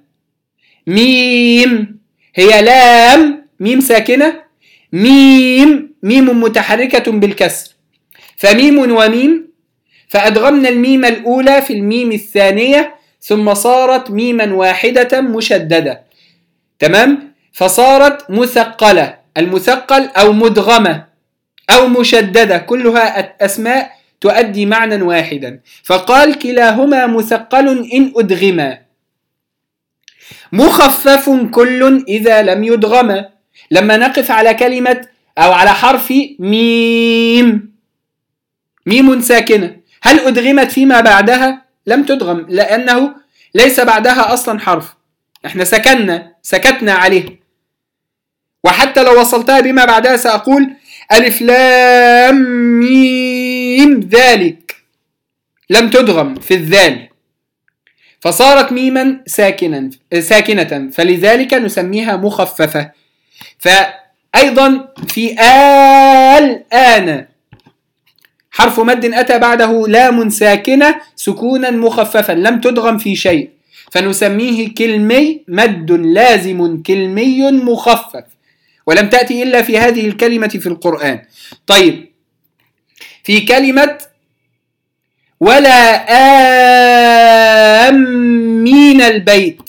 ميم، هي لام ميم ساكنة، ميم ميم متحركة بالكسر، فميم وميم، فأدغمنا الميم الأولى في الميم الثانية ثم صارت ميما واحدة مشددة، تمام؟ فصارت مثقلة. المثقل أو مدغمة أو مشددة كلها أسماء تؤدي معنى واحدا. فقال كلاهما مثقل إن أدغما، مخفف كل إذا لم يدغما. لما نقف على كلمة أو على حرف ميم، ميم ساكنة، هل أدغمت فيما بعدها؟ لم تدغم، لأنه ليس بعدها أصلا حرف، احنا سكننا سكتنا عليه. وحتى لو وصلتها بما بعدها سأقول ألف لام ميم ذلك، لم تدغم في الذال، فصارت ميما ساكنا ساكنة، فلذلك نسميها مخففة. فأيضا في آل آن حرف مد أتى بعده لام ساكنة سكونا مخففا لم تدغم في شيء، فنسميه كلمي، مد لازم كلمي مخفف، ولم تأتي إلا في هذه الكلمة في القرآن. طيب، في كلمة ولا آمين البيت،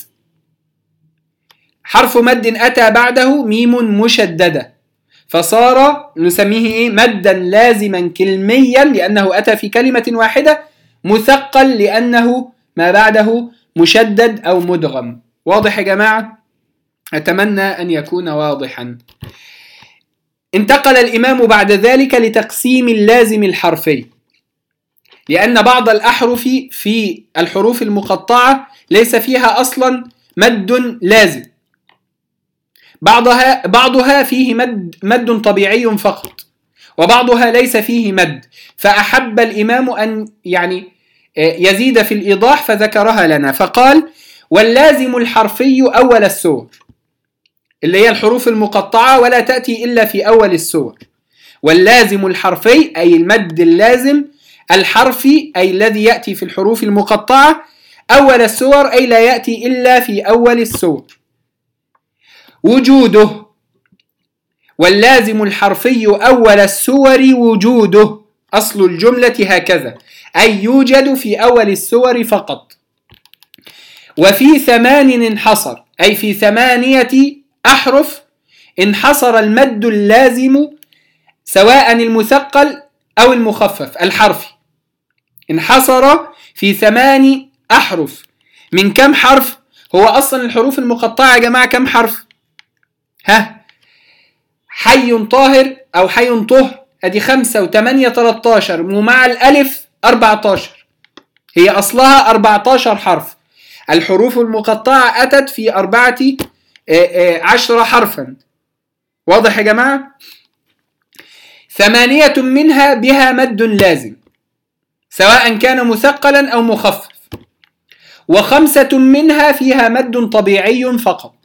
حرف مد أتى بعده ميم مشددة، فصار نسميه إيه؟ مدا لازما كلميا لأنه أتى في كلمة واحدة، مثقل لأنه ما بعده مشدد أو مدغم. واضح يا جماعة؟ أتمنى أن يكون واضحا. انتقل الإمام بعد ذلك لتقسيم اللازم الحرفي، لأن بعض الأحرف في الحروف المقطعة ليس فيها أصلا مد لازم، بعضها بعضها فيه مد مد طبيعي فقط، وبعضها ليس فيه مد، فأحب الإمام أن يعني يزيد في الإيضاح فذكرها لنا، فقال واللازم الحرفي أول السور، اللي هي الحروف المقطعة ولا تأتي إلا في أول السور. واللازم الحرفي أي المد اللازم الحرفي أي الذي يأتي في الحروف المقطعة أول السور أي لا يأتي إلا في أول السور. وجوده، واللازم الحرفي أول السور وجوده، أصل الجملة هكذا أي يوجد في أول السور فقط. وفي ثمان انحصر أي في ثمانية أحرف انحصر المد اللازم سواء المثقل أو المخفف الحرفي، انحصر في ثمان أحرف. من كم حرف؟ هو أصلا الحروف المقطعة يا جماعة كم حرف؟ ها، حي طاهر أو حي طهر أدي خمسة وثمانية تلتاشر، ومع الألف أربعتاشر، هي أصلها أربعتاشر حرف. الحروف المقطعة أتت في أربعة عشر حرفا. واضح يا جماعة؟ ثمانية منها بها مد لازم سواء كان مثقلا أو مخفف، وخمسة منها فيها مد طبيعي فقط،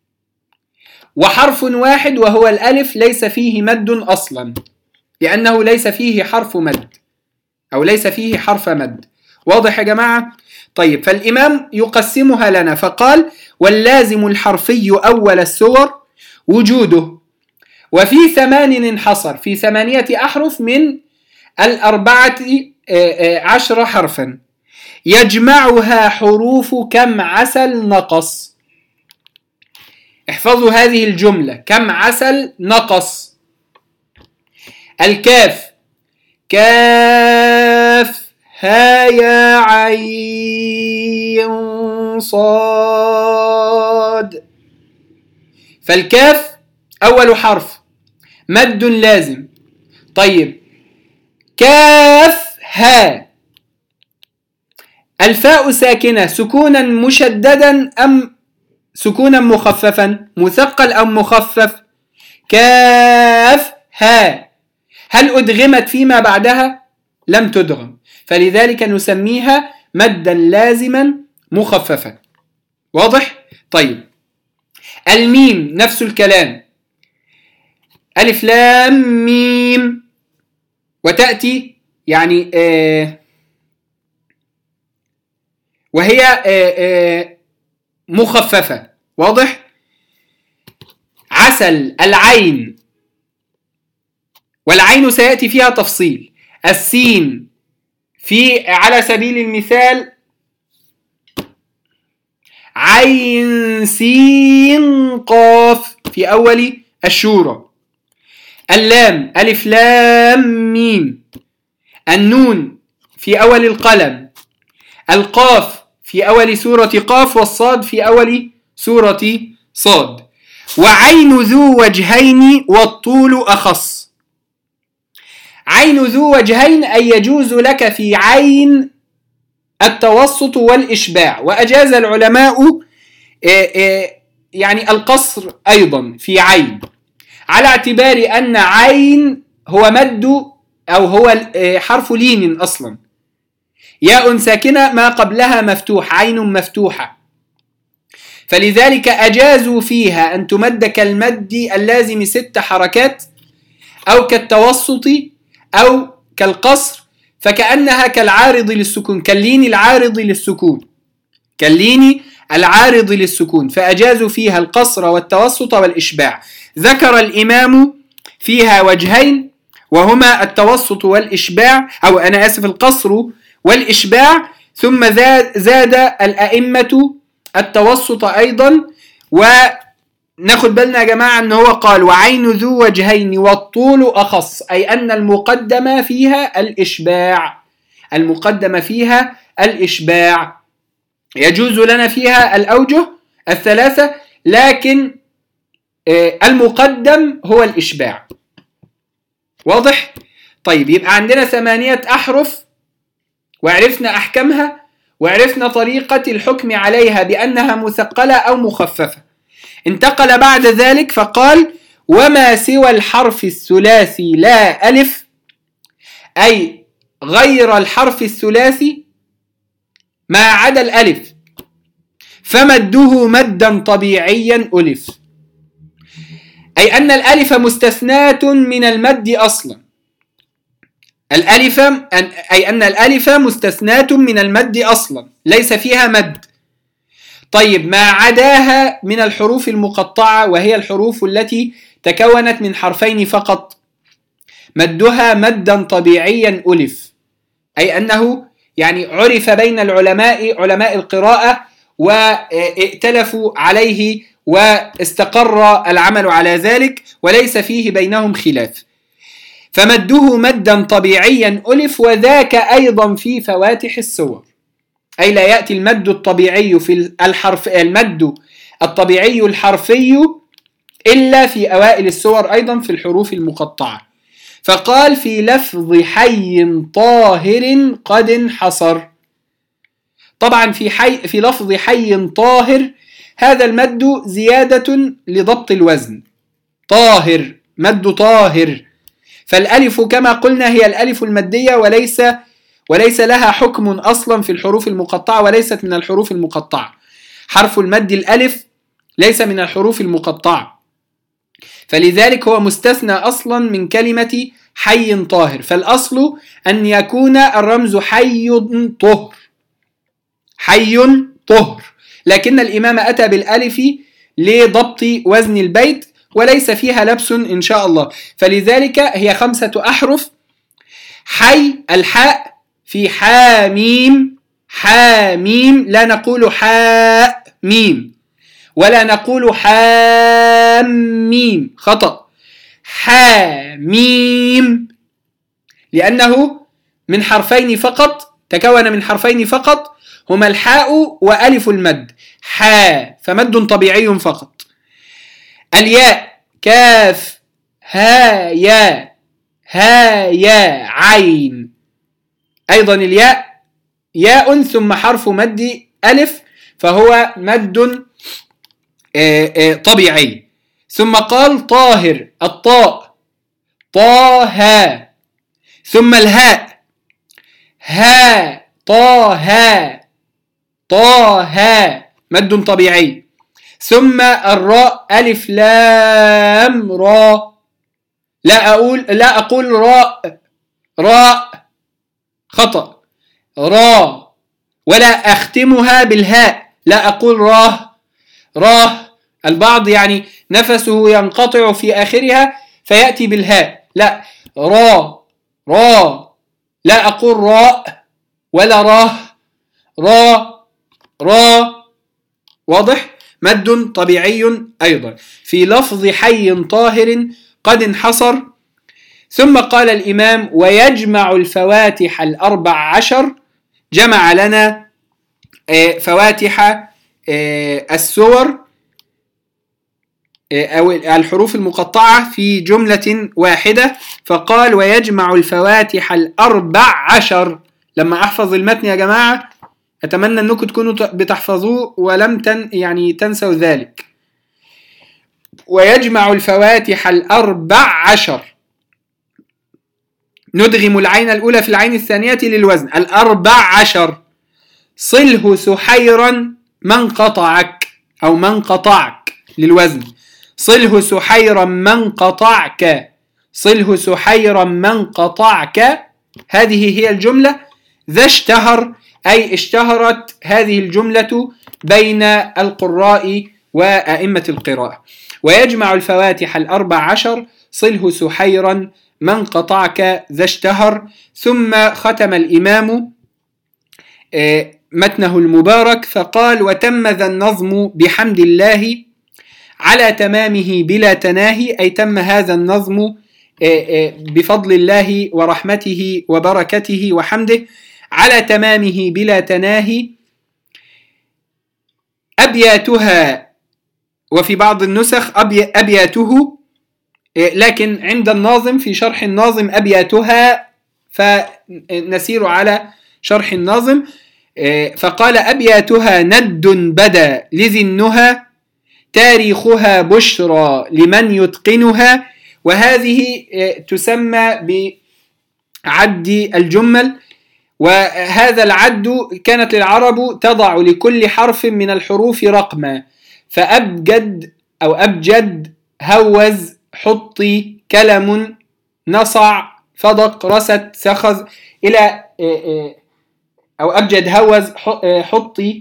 وحرف واحد وهو الألف ليس فيه مد أصلا لأنه ليس فيه حرف مد أو ليس فيه حرف مد. واضح يا جماعة؟ طيب، فالإمام يقسمها لنا فقال واللازم الحرفي أول السور وجوده، وفي ثمان انحصر في ثمانية أحرف من الأربعة عشر حرفا، يجمعها حروف كم عسل نقص. احفظوا هذه الجملة، كم عسل نقص. الكاف كاف ها يا عين صاد، فالكاف أول حرف مد لازم. طيب، كاف ها، الفاء ساكنة سكونا مشددا أم سكونا مخففا، مثقل أو مخفف؟ كاف ها، هل أدغمت فيما بعدها؟ لم تدغم، فلذلك نسميها مدا لازما مخففا. واضح؟ طيب، الميم نفس الكلام، ألف لام ميم، وتأتي يعني آه وهي آه آه مخففة. واضح؟ عسل العين، والعين سيأتي فيها تفصيل. السين في على سبيل المثال عين سين قاف في أول الشورى. اللام ألف لام ميم. النون في أول القلم. القاف في أول سورة قاف، والصاد في أول سورة صاد. وعين ذو وجهين والطول أخص. عين ذو وجهين أي يجوز لك في عين التوسط والإشباع، وأجاز العلماء يعني القصر أيضا في عين، على اعتبار أن عين هو مد أو هو حرف لين أصلا، ياء ساكنة ما قبلها مفتوح، عين مفتوحة، فلذلك أجازوا فيها أن تمد كالمد اللازم ست حركات أو كالتوسط أو كالقصر فكأنها كالعارض للسكون، كاللين العارض للسكون، كاللين العارض للسكون، فأجازوا فيها القصر والتوسط والإشباع. ذكر الإمام فيها وجهين وهما التوسط والإشباع، أو أنا آسف القصر والإشباع، ثم زاد الأئمة التوسط أيضا. وناخد بالنا يا جماعة أنه هو قال وعين ذو وجهين والطول أخص، أي أن المقدم فيها الإشباع، المقدم فيها الإشباع. يجوز لنا فيها الأوجه الثلاثة، لكن المقدم هو الإشباع. واضح؟ طيب، يبقى عندنا ثمانية أحرف وعرفنا أحكامها وعرفنا طريقة الحكم عليها بأنها مثقلة أو مخففة. انتقل بعد ذلك فقال وما سوى الحرف الثلاثي لا ألف، أي غير الحرف الثلاثي ما عدا الألف فمده مدا طبيعيا ألف، أي أن الألف مستثناة من المد أصلا. الألف أي أن الألف مستثناة من المد أصلا، ليس فيها مد. طيب، ما عداها من الحروف المقطعة وهي الحروف التي تكونت من حرفين فقط مدها مدا طبيعيا ألف، أي أنه يعني عرف بين العلماء علماء القراءة وائتلفوا عليه واستقر العمل على ذلك وليس فيه بينهم خلاف. فمده مدا طبيعيا ألف، وذاك أيضا في فواتح السور، أي لا يأتي المد الطبيعي في الحرف المد الطبيعي الحرفي إلا في أوائل السور أيضا في الحروف المقطعة. فقال في لفظ حي طاهر قد انحصر. طبعا في حي في لفظ حي طاهر هذا المد زيادة لضبط الوزن، طاهر مد طاهر، فالألف كما قلنا هي الألف المادية وليس وليس لها حكم أصلا في الحروف المقطعة وليست من الحروف المقطعة. حرف المد الألف ليس من الحروف المقطعة، فلذلك هو مستثنى أصلا من كلمة حي طاهر. فالأصل أن يكون الرمز حي طهر، حي طهر، لكن الإمام أتى بالألف لضبط وزن البيت وليس فيها لبس إن شاء الله. فلذلك هي خمسة أحرف. حي الحاء في حاميم، حاميم لا نقول حاء ميم ولا نقول حاميم، خطأ، حاميم، لأنه من حرفين فقط، تكون من حرفين فقط هما الحاء وألف المد، حاء فمد طبيعي فقط. الياء كاف ها يا، ها يا عين، أيضا الياء ياء ثم حرف مد ألف فهو مد طبيعي. ثم قال طاهر الطاء طه، ثم الهاء ها طه طه مد طبيعي، ثم الراء ألف لام را، لا أقول لا أقول راء راء، خطأ، را، ولا أختمها بالهاء، لا أقول راه راه، البعض يعني نفسه ينقطع في آخرها فيأتي بالهاء، لا، را را، لا أقول راء ولا راه، را را. واضح؟ مد طبيعي أيضا في لفظ حي طاهر قد انحصر. ثم قال الإمام ويجمع الفواتح الأربع عشر، جمع لنا فواتح السور أو الحروف المقطعة في جملة واحدة، فقال ويجمع الفواتح الأربع عشر. لما أحفظ المتن يا جماعة أتمنى أنكم تكونوا بتحفظوه ولم تن يعني تنسوا ذلك. ويجمع الفواتح الأربع عشر، ندغم العين الأولى في العين الثانية للوزن، الأربع عشر. صله سحيرا من قطعك أو من قطعك للوزن، صله سحيرا من قطعك، صله سحيرا من قطعك هذه هي الجملة. ذا اشتهر أي اشتهرت هذه الجملة بين القراء وأئمة القراءة. ويجمع الفواتح الأربع عشر صله سحيرا من قطعك ذا اشتهر. ثم ختم الإمام متنه المبارك فقال: وتم ذا النظم بحمد الله على تمامه بلا تناهي، أي تم هذا النظم بفضل الله ورحمته وبركته وحمده على تمامه بلا تناهي. أبياتها، وفي بعض النسخ أبياته، لكن عند الناظم في شرح الناظم أبياتها، فنسير على شرح الناظم. فقال: أبياتها ند بدا لذي النهى، تاريخها بشرى لمن يتقنها. وهذه تسمى بعد الجمل، وهذا العد كانت العرب تضع لكل حرف من الحروف رقما، فأبجد أو أبجد، هوز، حطي، كلم، نصع، فضق، رست، سخذ، إلى أو أبجد، هوز، حطي،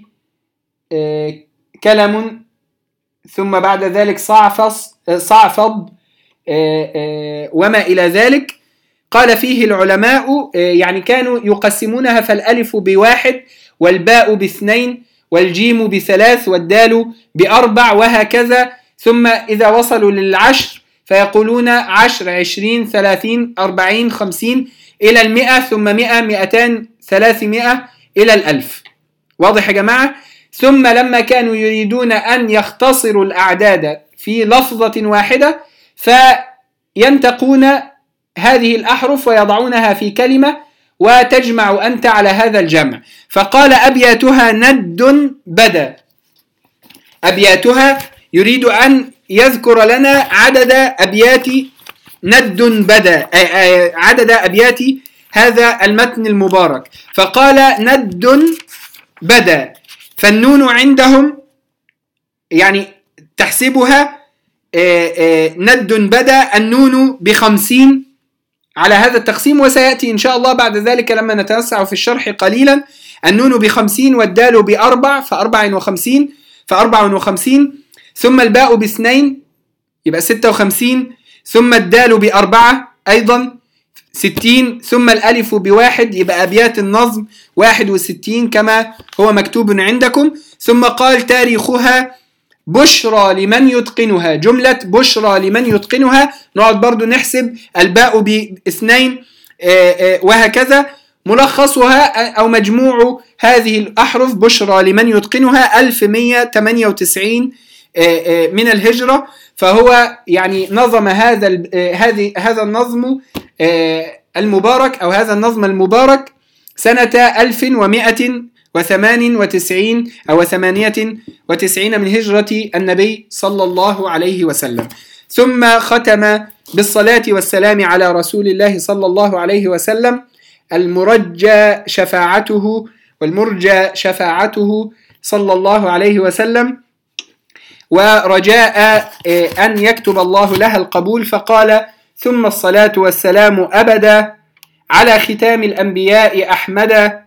كلم، ثم بعد ذلك صعفص، صعفض، وما إلى ذلك. قال فيه العلماء يعني كانوا يقسمونها، فالألف بواحد، والباء باثنين، والجيم بثلاث، والدال بأربع، وهكذا. ثم إذا وصلوا للعشر فيقولون عشر، عشرين، ثلاثين، أربعين، خمسين، إلى المئة، ثم مئة، مئتان، ثلاثمائة، إلى الألف. واضح يا جماعة؟ ثم لما كانوا يريدون أن يختصروا الأعداد في لفظة واحدة فينتقون هذه الأحرف ويضعونها في كلمة وتجمع أنت على هذا الجمع. فقال: أبياتها ند بدا. أبياتها يريد أن يذكر لنا عدد أبيات ند بدا، عدد أبيات هذا المتن المبارك. فقال: ند بدا، فالنون عندهم يعني تحسبها ند بدا النون بخمسين على هذا التقسيم، وسيأتي إن شاء الله بعد ذلك لما نتوسع في الشرح قليلا. النون بخمسين، والدال بأربع، فأربع وخمسين، فأربع وخمسين، ثم الباء باثنين يبقى ستة وخمسين، ثم الدال بأربعة أيضا ستين، ثم الألف بواحد يبقى أبيات النظم واحد وستين كما هو مكتوب عندكم. ثم قال: تاريخها بشرى لمن يتقنها، جملة بشرى لمن يتقنها، نقعد برضو نحسب الباء باثنين وهكذا. ملخصها أو مجموع هذه الأحرف بشرى لمن يتقنها ألف ومئة وثمانية وتسعين من الهجرة. فهو يعني نظم هذا هذه هذا النظم المبارك أو هذا النظم المبارك سنة ألف ومئة وثمان وتسعين أو ثمانية وتسعين من هجرة النبي صلى الله عليه وسلم. ثم ختم بالصلاة والسلام على رسول الله صلى الله عليه وسلم، المرجى شفاعته والمرجى شفاعته صلى الله عليه وسلم، ورجاء أن يكتب الله لها القبول. فقال: ثم الصلاة والسلام أبدا على ختام الأنبياء أحمد،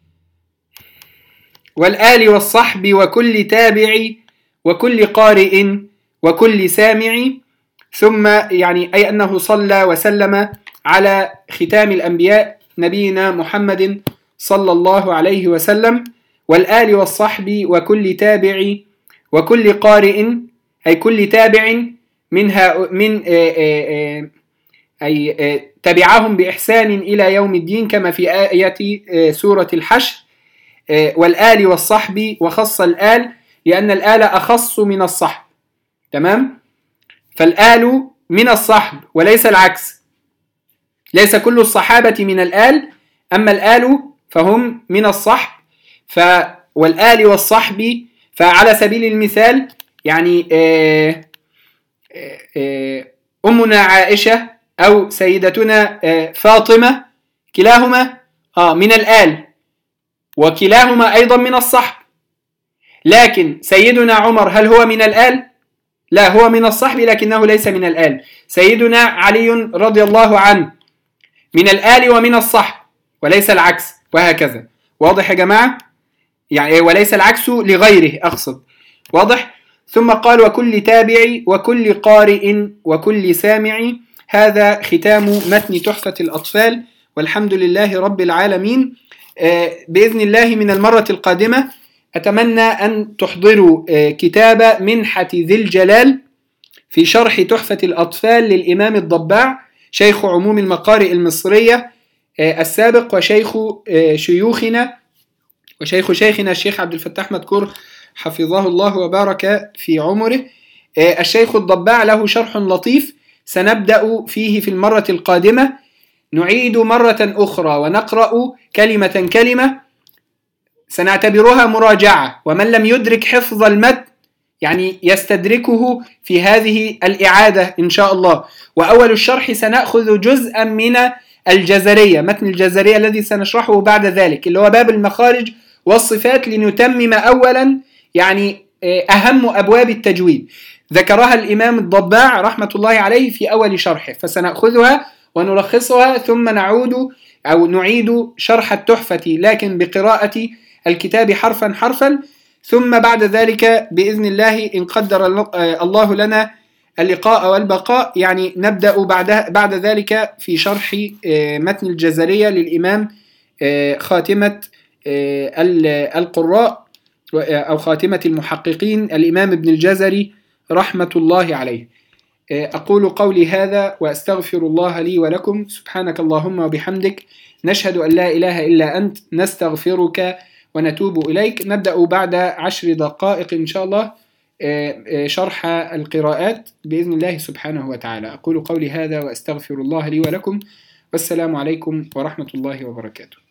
والآل والصحب وكل تابع وكل قارئ وكل سامع. ثم يعني أي أنه صلى وسلم على ختام الأنبياء نبينا محمد صلى الله عليه وسلم، والآل والصحب وكل تابع وكل قارئ، أي كل تابع منها من أي تبعهم بإحسان إلى يوم الدين كما في آية سورة الحشر. والآل والصحب، وخص الآل لأن الآل أخص من الصحب، تمام؟ فالآل من الصحب وليس العكس، ليس كل الصحابة من الآل، أما الآل فهم من الصحب. ف والآل والصحب، فعلى سبيل المثال يعني أمنا عائشة أو سيدتنا فاطمة كلاهما من الآل، وكلاهما أيضا من الصحب. لكن سيدنا عمر هل هو من الآل؟ لا، هو من الصحب لكنه ليس من الآل. سيدنا علي رضي الله عنه من الآل ومن الصحب، وليس العكس، وهكذا. واضح يا جماعة؟ يعني وليس العكس لغيره أقصد. واضح؟ ثم قال وكل تابع وكل قارئ وكل سامع. هذا ختام متن تحفة الأطفال، والحمد لله رب العالمين. بإذن الله من المرة القادمة أتمنى أن تحضروا كتاب منحة ذي الجلال في شرح تحفة الأطفال للإمام الضباع، شيخ عموم المقارئ المصرية السابق وشيخ شيوخنا وشيخ شيخنا الشيخ عبد الفتاح مدكور حفظه الله وبارك في عمره. الشيخ الضباع له شرح لطيف سنبدأ فيه في المرة القادمة. نعيد مرة أخرى ونقرأ كلمة كلمة، سنعتبرها مراجعة، ومن لم يدرك حفظ المتن يعني يستدركه في هذه الإعادة إن شاء الله. وأول الشرح سنأخذ جزءا من الجزرية، متن الجزرية الذي سنشرحه بعد ذلك، اللي هو باب المخارج والصفات، لنتمم أولا يعني أهم أبواب التجويد ذكرها الإمام الضباع رحمة الله عليه في أول شرحه، فسنأخذها ونلخصها ثم نعود أو نعيد شرح التحفة لكن بقراءة الكتاب حرفا حرفا. ثم بعد ذلك بإذن الله إن قدر الله لنا اللقاء والبقاء يعني نبدأ بعد, بعد ذلك في شرح متن الجزرية للإمام خاتمة القراء أو خاتمة المحققين الإمام ابن الجزري رحمة الله عليه. أقول قولي هذا وأستغفر الله لي ولكم. سبحانك اللهم وبحمدك، نشهد أن لا إله إلا أنت، نستغفرك ونتوب إليك. نبدأ بعد عشر دقائق إن شاء الله شرح القراءات بإذن الله سبحانه وتعالى. أقول قولي هذا وأستغفر الله لي ولكم، والسلام عليكم ورحمة الله وبركاته.